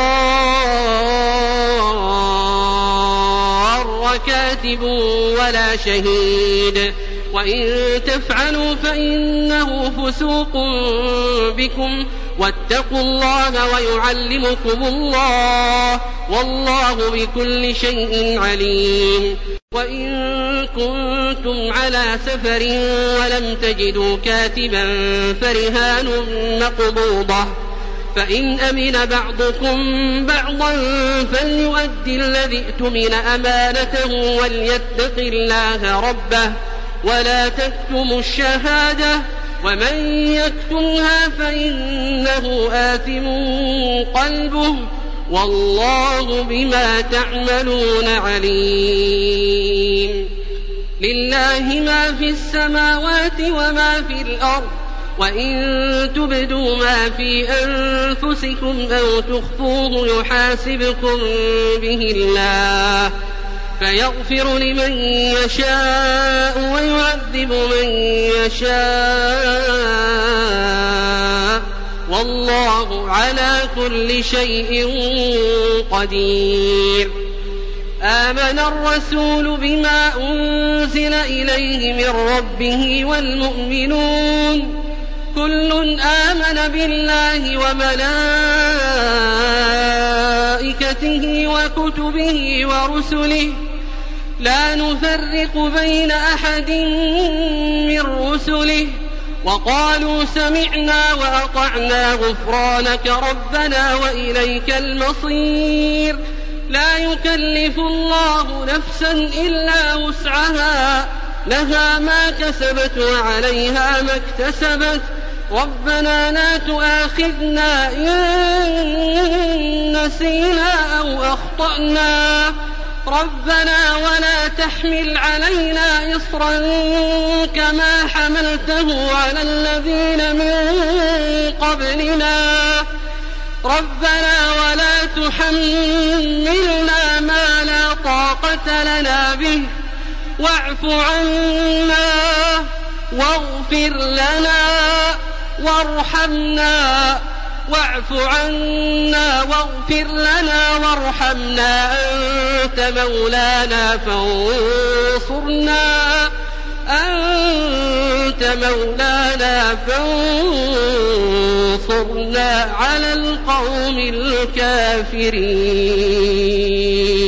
يضار كاتب ولا شهيد وإن تفعلوا فإنه فسوق بكم واتقوا الله ويعلمكم الله والله بكل شيء عليم. وإن كنتم على سفر ولم تجدوا كاتبا فرهان مقبوضة فإن أمن بعضكم بعضا فليؤدي الذي ائتمن أمانته وليتق الله ربه ولا تكتموا الشهادة ومن يكتمها فإنه آثم قلبه والله بما تعملون عليم. لله ما في السماوات وما في الأرض وإن تبدوا ما في أنفسكم أو تخفوه يحاسبكم به الله فيغفر لمن يشاء ويعذب من يشاء والله على كل شيء قدير. آمن الرسول بما أنزل إليه من ربه والمؤمنون كل آمن بالله وملائكته وكتبه ورسله لا نفرق بين أحد من رسله وقالوا سمعنا وأطعنا غفرانك ربنا وإليك المصير. لا يكلف الله نفسا إلا وسعها لها ما كسبت وعليها ما اكتسبت ربنا لا تؤاخذنا إن نسينا أو أخطأنا ربنا ولا تحمل علينا إصرا كما حملته على الذين من قبلنا ربنا ولا تحملنا ما لا طاقة لنا به واعف عنا واغفر لنا وارحمنا واعف عنا واغفر لنا وارحمنا أنت مولانا فانصرنا أنت مولانا فانصرنا على القوم الكافرين.